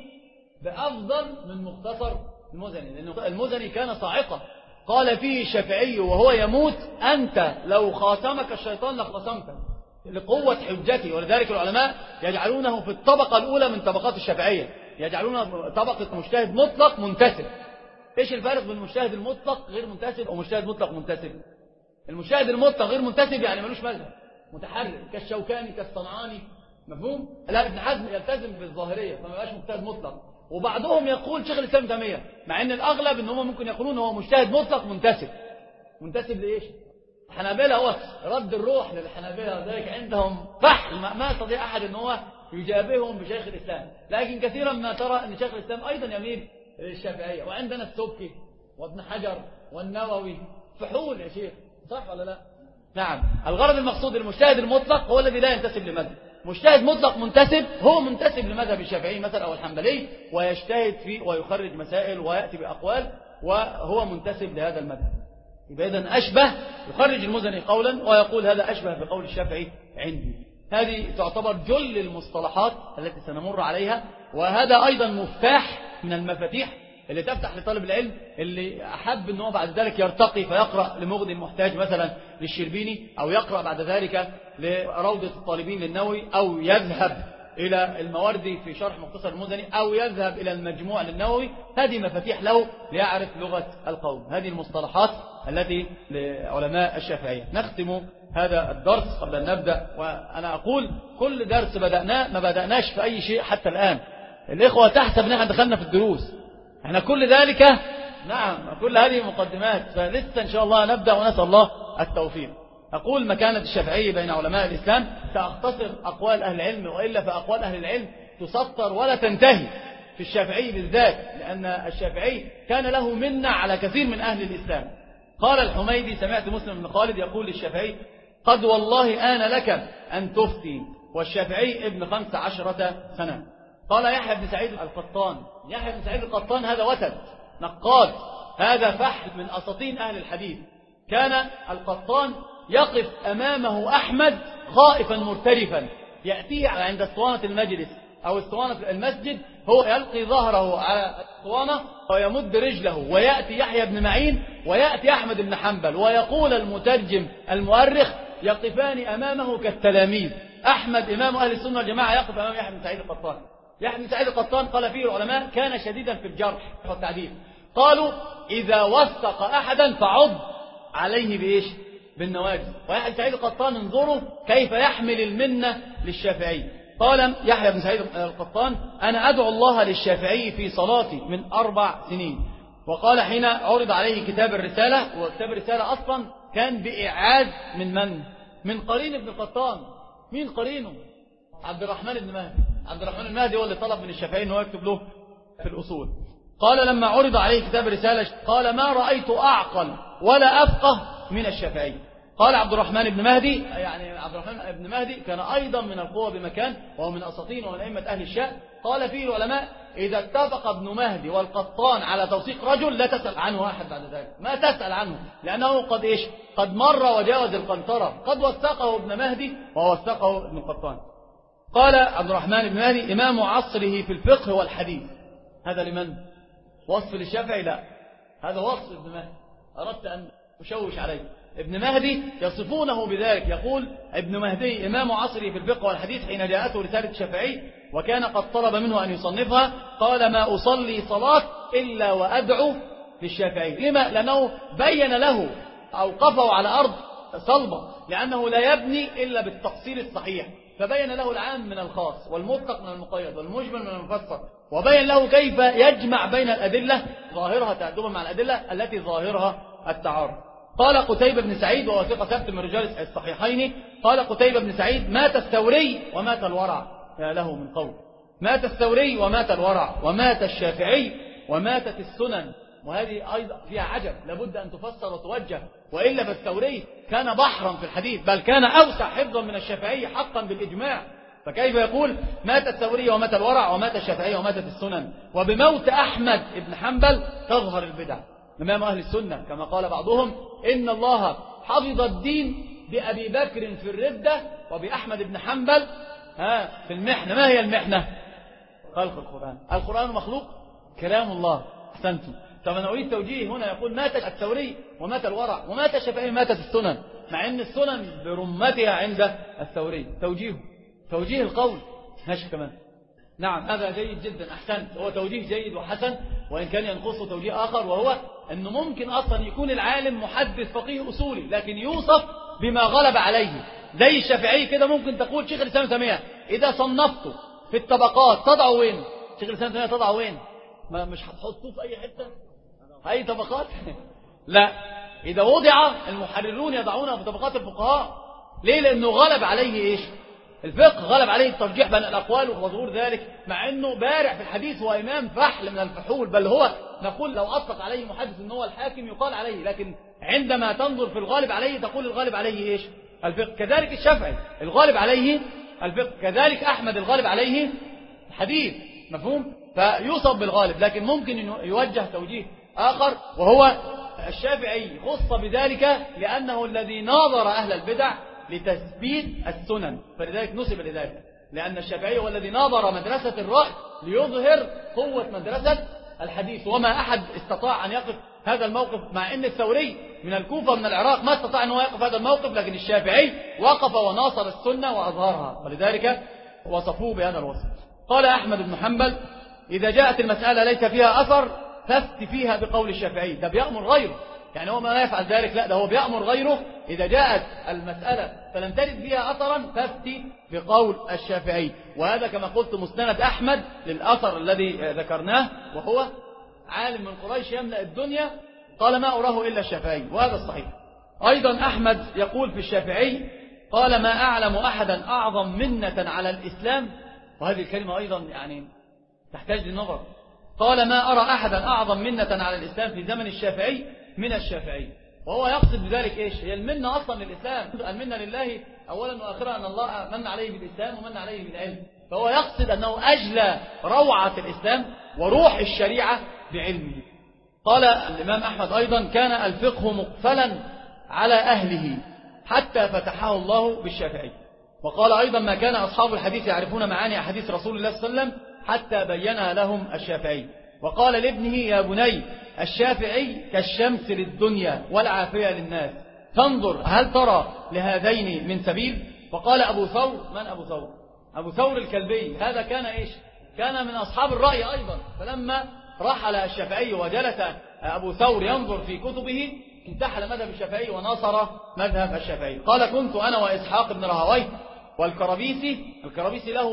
بأفضل من مختصر المزني، لأنه المزني كان صاعقة. قال فيه الشافعي وهو يموت أنت لو خاصمك الشيطان لخصمك لقوة حجته. ولذلك العلماء يجعلونه في الطبقة الأولى من طبقات الشافعية، يجعلونه طبقة مجتهد مطلق منتسب. إيش الفارق بين المجتهد المطلق غير منتسب ومجتهد مطلق منتسب؟ المجتهد المطلق غير منتسب يعني ملوش مذهب، متحرر كالشوكاني كالصنعاني، مفهوم؟ لا ابن حزم يلتزم بالظاهرية فما يبقاش مجتهد مطلق. وبعضهم يقول شيخ الإسلام ابن تيمية، مع ان الاغلب ان هم ممكن يقولون هو مجتهد مطلق منتسب. منتسب لايش؟ الحنابلة هو رد الروح للحنابلة، ذلك عندهم فحل ما يستطيع احد ان هو يجابههم بشيخ الإسلام. لكن كثيرا ما ترى ان شيخ الإسلام ايضا يميل للشافعية. وعندنا السبكي وابن حجر والنووي فحول يا شيخ، صح ولا لا؟ نعم. الغرض المقصود المجتهد المطلق هو الذي لا ينتسب لمذهب. مجتهد مطلق منتسب هو منتسب لمذهب الشافعي مثلا أو الحنبلي، ويجتهد فيه ويخرج مسائل ويأتي بأقوال وهو منتسب لهذا المذهب. يبقى إذن أشبه، يخرج المزني قولا ويقول هذا أشبه بقول الشافعي عندي. هذه تعتبر جل المصطلحات التي سنمر عليها، وهذا أيضا مفتاح من المفاتيح اللي تفتح لطالب العلم اللي أحب أنه بعد ذلك يرتقي فيقرأ لمغني المحتاج مثلا للشربيني، أو يقرأ بعد ذلك لروضة الطالبين للنووي، أو يذهب إلى المواردي في شرح مختصر المزني، أو يذهب إلى المجموع للنووي. هذه مفاتيح له ليعرف لغة القوم. هذه المصطلحات التي لعلماء الشافعية. نختم هذا الدرس قبل أن نبدأ، وأنا أقول كل درس بدأناه ما بدأناش في أي شيء حتى الآن. الإخوة تحسب أن احنا دخلنا في الدروس، احنا كل ذلك نعم كل هذه مقدمات، فلسه إن شاء الله نبدأ ونسأل الله التوفيق. أقول مكانة الشافعي بين علماء الإسلام، سأختصر أقوال أهل العلم، وإلا فأقوال أهل العلم تسطر ولا تنتهي في الشافعي بالذات، لأن الشافعي كان له منة على كثير من أهل الإسلام. قال الحميدي سمعت مسلم بن خالد يقول للشافعي قد والله آن لك أن تفتي، والشافعي ابن خمس عشرة سنة. قال يحيى بن سعيد القطان، يحيى بن سعيد القطان هذا وتد نقاد، هذا فحل من أساطين أهل الحديث. كان القطان يقف أمامه أحمد خائفا مرترفا، يأتيه عند اسطوانة المجلس أو اسطوانة المسجد، هو يلقي ظهره على الاسطوانة ويمد رجله، ويأتي يحيى بن معين ويأتي أحمد بن حنبل، ويقول المترجم المؤرخ يقفان أمامه كالتلاميذ. أحمد إمام أهل السنة والجماعة يقف أمام يحيى بن سعيد القطان. يحيى بن سعيد القطان قال فيه العلماء كان شديدا في الجرح والتعديل. قالوا إذا وثق أحدا فعض عليه بإيش؟ بالنواجذ. ويحيى بن سعيد القطان انظروا كيف يحمل المنة للشافعي. قال يحيى بن سعيد القطان أنا أدعو الله للشافعي في صلاتي من أربع سنين. وقال حين عرض عليه كتاب الرسالة، وكتاب الرسالة أصلا كان بإعاز من من؟ من قرين ابن القطان. مين قرينه؟ عبد الرحمن بن مهدي. عبد الرحمن بن مهدي هو اللي طلب من الشافعي أنه يكتب له في الأصول. قال لما عرض عليه كتاب الرسالة قال ما رأيت أعقل ولا أفقه من الشافعي. قال عبد الرحمن بن مهدي، يعني عبد الرحمن بن مهدي كان أيضا من القوة بمكان، وهو من أساطين ومن أئمة أهل الشام. قال فيه العلماء إذا اتفق ابن مهدي والقطان على توثيق رجل لا تسأل عنه أحد بعد ذلك، ما تسأل عنه، لأنه قد إيش؟ قد مر وجاوز القنطرة، قد وثقه ابن مهدي ووثقه ابن القطان. قال عبد الرحمن بن مهدي إمام عصره في الفقه والحديث. هذا لمن؟ وصف للشافعي؟ لا، هذا وصف ابن مهدي، أردت أن أشوش عليه. ابن مهدي يصفونه بذلك، يقول ابن مهدي إمام عصره في الفقه والحديث حين جاءته رسالة الشافعي وكان قد طلب منه أن يصنفها، قال ما أصلي صلاة إلا وأدعو للشافعي. لما؟ لأنه بين له أوقفه على أرض صلبة، لأنه لا يبني إلا بالتقصير الصحيح. فبين له العام من الخاص والمطلق من المقيد والمجمل من المفسر، وبين له كيف يجمع بين الأدلة ظاهرها تأدبا مع الأدلة التي ظاهرها التعارض. قال قتيبة بن سعيد وهو ثقة ثبت من رجال الصحيحين، قال قتيبة بن سعيد: مات الثوري ومات الورع. يا له من قول، مات الثوري ومات الورع، ومات الشافعي وماتت السنن. وهذه أيضا فيها عجب، لابد أن تفسر وتوجه، وإلا فالثوري كان بحرا في الحديث، بل كان أوسع حفظا من الشافعي حقا بالإجماع، فكيف يقول مات الثوري ومات الورع ومات الشافعي وماتت السنن؟ وبموت أحمد بن حنبل تظهر البدع. إمام أهل السنة كما قال بعضهم: إن الله حفظ الدين بأبي بكر في الردة وبأحمد بن حنبل ها في المحنة. ما هي المحنة؟ خلق القرآن. القرآن مخلوق، كلام الله. أحسنتم. طب أنا أريد توجيه هنا، يقول مات الثوري ومات الورع ومات الشافعي وماتت السنن، مع أن السنن برمتها عند الثوري. توجيه توجيه القول ماشي كمان. نعم هذا جيد جدا، أحسنت، هو توجيه جيد وحسن، وإن كان ينقصه توجيه آخر، وهو أنه ممكن أصلا يكون العالم محدث فقيه أصولي لكن يوصف بما غلب عليه، زي الشافعي كده. ممكن تقول شيخ الإسلام ابن تيمية إذا صنفته في الطبقات تضعه وين؟ شيخ الإسلام ابن تيمية تضعه وين؟ ما مش هتحطوه في أي حتة، أي طبقات؟ لا، إذا وضع المحررون يضعونه في طبقات الفقهاء. ليه؟ لأنه غلب عليه إيش؟ الفقه، غلب عليه الترجيح بين الأقوال وظهور ذلك، مع أنه بارع في الحديث وإمام فحل من الفحول، بل هو نقول لو أطلق عليه محدث أنه هو الحاكم يقال عليه، لكن عندما تنظر في الغالب عليه تقول الغالب عليه إيش؟ الفقه. كذلك الشافعي الغالب عليه الفقه، كذلك أحمد الغالب عليه الحديث، مفهوم؟ فيوصف بالغالب، لكن ممكن يوجه توجيه آخر، وهو الشافعي خص بذلك لأنه الذي ناظر أهل البدع لتثبيت السنن، فلذلك نسب لذلك، لأن الشافعي هو الذي ناظر مدرسة الرأي ليظهر قوة مدرسة الحديث، وما أحد استطاع أن يقف هذا الموقف، مع أن الثوري من الكوفة من العراق ما استطاع أن يقف هذا الموقف، لكن الشافعي وقف وناصر السنة وأظهرها، ولذلك وصفوه بهذا الوصف. قال أحمد بن حنبل: إذا جاءت المسألة ليس فيها أثر فافت فيها بقول الشافعي. ده بيأمر غيره، يعني هو ما يفعل ذلك، لا ده هو بيأمر غيره إذا جاءت المسألة فلم تجد فيها أثرا فافتي بقول الشافعي. وهذا كما قلت مستند أحمد للأثر الذي ذكرناه، وهو عالم من قريش يملأ الدنيا قال ما أراه إلا الشافعي، وهذا الصحيح. أيضا أحمد يقول في الشافعي: قال ما أعلم أحدا أعظم منة على الإسلام، وهذه الكلمة أيضا يعني تحتاج للنظر. قال ما أرى أحدا أعظم منة على الإسلام في زمن الشافعي من الشافعي. وهو يقصد بذلك إيش؟ هي المنة أصلا للإسلام، المنة لله أولا وآخرا، أن الله من عليه بالإسلام ومن عليه بالعلم، فهو يقصد أنه أجلى روعة الإسلام وروح الشريعة بعلمه. قال الإمام أحمد أيضا: كان الفقه مقفلا على أهله حتى فتحه الله بالشافعي. وقال أيضا: ما كان أصحاب الحديث يعرفون معاني أحاديث رسول الله صلى الله عليه وسلم حتى بينها لهم الشافعي. وقال لابنه: يا بني الشافعي كالشمس للدنيا والعافية للناس، فانظر هل ترى لهذين من سبيل. وقال أبو ثور: من أبو ثور؟ أبو ثور الكلبي، هذا كان إيش؟ كان من أصحاب الرأي أيضا، فلما رحل الشافعي وجلس أبو ثور ينظر في كتبه انتحل مذهب الشافعي وناصر مذهب الشافعي. قال: كنت أنا وإسحاق بن راهويه والكرابيسي، الكرابيسي له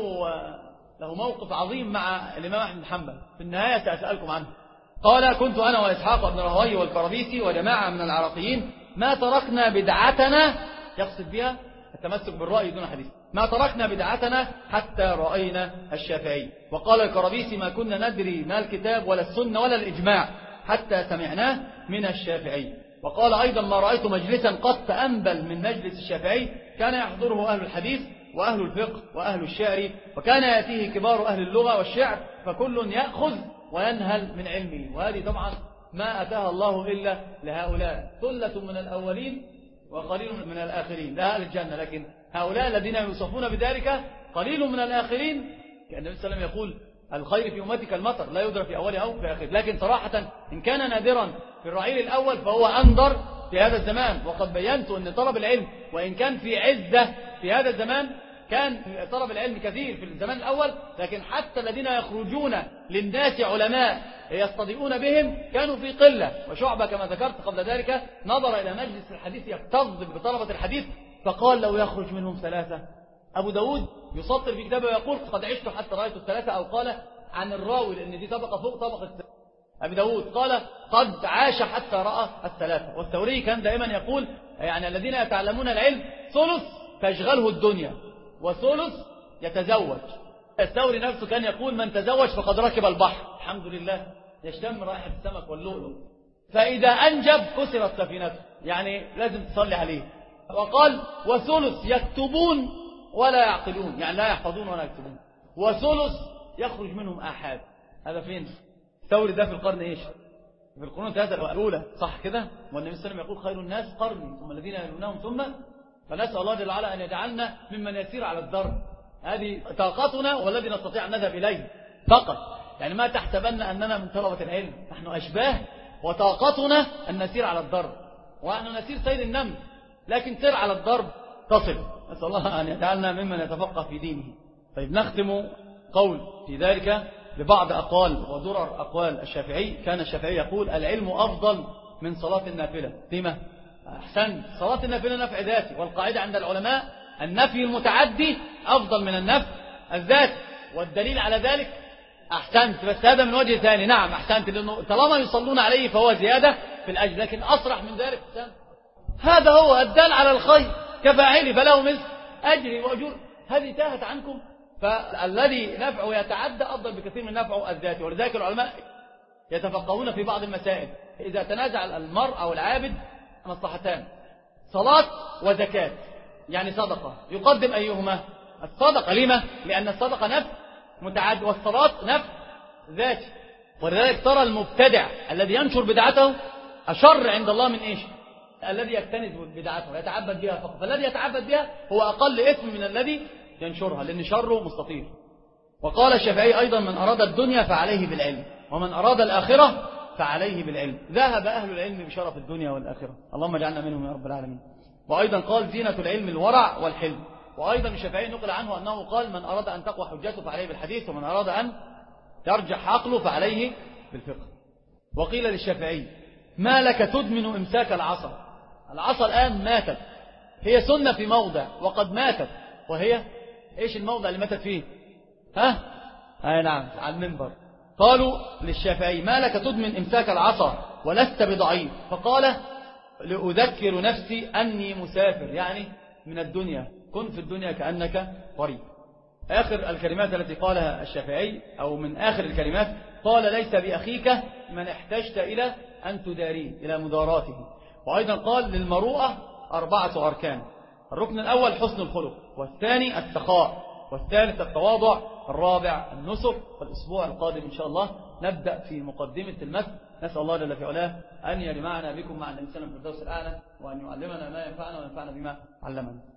له موقف عظيم مع الإمام أحمد بن حنبل، في النهاية سأسألكم عنه. قال: كنت أنا وإسحاق بن راهويه والكرابيسي وجماعة من العراقيين ما تركنا بدعتنا، يقصد بها التمسك بالرأي دون حديث، ما تركنا بدعتنا حتى رأينا الشافعي. وقال الكرابيسي: ما كنا ندري ما الكتاب ولا السنة ولا الإجماع حتى سمعناه من الشافعي. وقال أيضا: ما رأيت مجلسا قط أنبل من مجلس الشافعي، كان يحضره أهل الحديث وأهل الفقه وأهل الشعر، وكان يأتيه كبار أهل اللغة والشعر، فكل يأخذ وينهل من علمه. وهذه طبعا ما أتاها الله إلا لهؤلاء، ثلة من الأولين وقليل من الآخرين، لأهل الجنة. لكن هؤلاء الذين يوصفون بذلك قليل من الآخرين، كأن النبي صلى الله عليه وسلم يقول: الخير في أمتك المطر، لا يدرى في أوله أو في آخره. لكن صراحة إن كان نادرا في الرعيل الأول فهو أندر في هذا الزمان. وقد بينت أن طلب العلم وإن كان في عزة في هذا الزمان، كان طلب العلم كثير في الزمان الأول، لكن حتى الذين يخرجون للناس علماء يستضيئون بهم كانوا في قلة. وشعبة كما ذكرت قبل ذلك نظر إلى مجلس الحديث يكتظ بطلبة الحديث، فقال: لو يخرج منهم ثلاثة أبو داود يسطر في كتابه ويقول قد عشت حتى رأيت الثلاثة، أو قال عن الراوي لأن دي طبقة فوق طبقة أبي داود، قال قد عاش حتى رأى الثلاثة. والثوري كان دائما يقول يعني الذين يتعلمون العلم ثلث تشغله الدنيا وثلث يتزوج. الثوري نفسه كان يقول من تزوج فقد ركب البحر، الحمد لله يشتم رائحة السمك واللؤلؤ، فإذا أنجب كسرت سفينته، يعني لازم تصلي عليه. وقال وثلث يكتبون ولا يعقلون، يعني لا يحفظون ولا يكتبون، وثلث يخرج منهم آحاد. هذا فين؟ الثوري ده في القرن ايش؟ في القرون الثلاثة الأولى، صح كده؟ والنبي صلى الله عليه وسلم يقول خير الناس قرني ثم الذين يلونهم ثم، فنسأل الله جل وعلا أن يجعلنا ممن يسير على الدرب. هذه طاقتنا والذي نستطيع أن نذهب إليه فقط، يعني ما تحسبن أننا من طلبة العلم، نحن أشباه وطاقتنا أن نسير على الدرب، ونحن نسير سير النمل، لكن سير على الدرب تصل. نسأل الله أن يجعلنا ممن يتفقه في دينه. طيب نختم قول في ذلك ببعض أقوال ودرر أقوال الشافعي. كان الشافعي يقول العلم أفضل من صلاة النافلة. لما؟ أحسن، صلاة النافلة نفع ذاتي، والقاعدة عند العلماء النفي المتعدي أفضل من النفي الذاتي، والدليل على ذلك أحسنت، بس هذا من وجه ثاني. نعم أحسنت، لأنه طالما يصلون عليه فهو زيادة في الأجر، لكن أصرح من ذلك أحسنت. هذا هو الدال على الخير كفاعله فله مثل أجري وأجور. هذه تاهت عنكم، فالذي نفعه يتعدى أفضل بكثير من نفعه الذاتي. ولذلك العلماء يتفقهون في بعض المسائل. إذا تنازع المرء أو العابد مصلحتان، صلاة وزكاة، يعني صدقة، يقدم أيهما؟ الصدقة. لما؟ لأن الصدقة نفع متعد والصلاة نفع ذاتي. ولذلك ترى المبتدع الذي ينشر بدعته أشر عند الله من إيش؟ الذي يكتنز بدعته يتعبد بها فقط. فالذي يتعبد بها هو أقل إثم من الذي ينشرها، لأن شره مستطيل. وقال الشافعي أيضا من أراد الدنيا فعليه بالعلم، ومن أراد الآخرة فعليه بالعلم. ذهب أهل العلم بشرف الدنيا والآخرة، اللهم اجعلنا منهم يا رب العالمين. وأيضا قال زينة العلم الورع والحلم. وأيضا الشافعي نقل عنه أنه قال من أراد أن تقوى حجته فعليه بالحديث، ومن أراد أن يرجح عقله فعليه بالفقه. وقيل للشافعي ما لك تدمن إمساك العصا؟ العصا الآن ماتت، هي سنة في موضع وقد ماتت، وهي إيش الموضع اللي ماتت فيه؟ ها؟ أي نعم، على المنبر. قالوا للشافعي ما لك تدمن إمساك العصا ولست بضعيف؟ فقال لأذكر نفسي أني مسافر، يعني من الدنيا، كن في الدنيا كأنك قريب. آخر الكلمات التي قالها الشافعي أو من آخر الكلمات قال ليس بأخيك من احتجت إلى أن تداريه، إلى مداراته. وأيضا قال للمروءة أربعة أركان، الركن الأول حسن الخلق، والثاني السخاء، والثالث التواضع، الرابع النصر. والأسبوع القادم إن شاء الله نبدأ في مقدمة المثل. نسأل الله جل في علاه أن يجمعنا بكم مع النبي صلى الله عليه وسلم في الدرس الأعلى، وأن يعلمنا ما ينفعنا وينفعنا بما علمنا.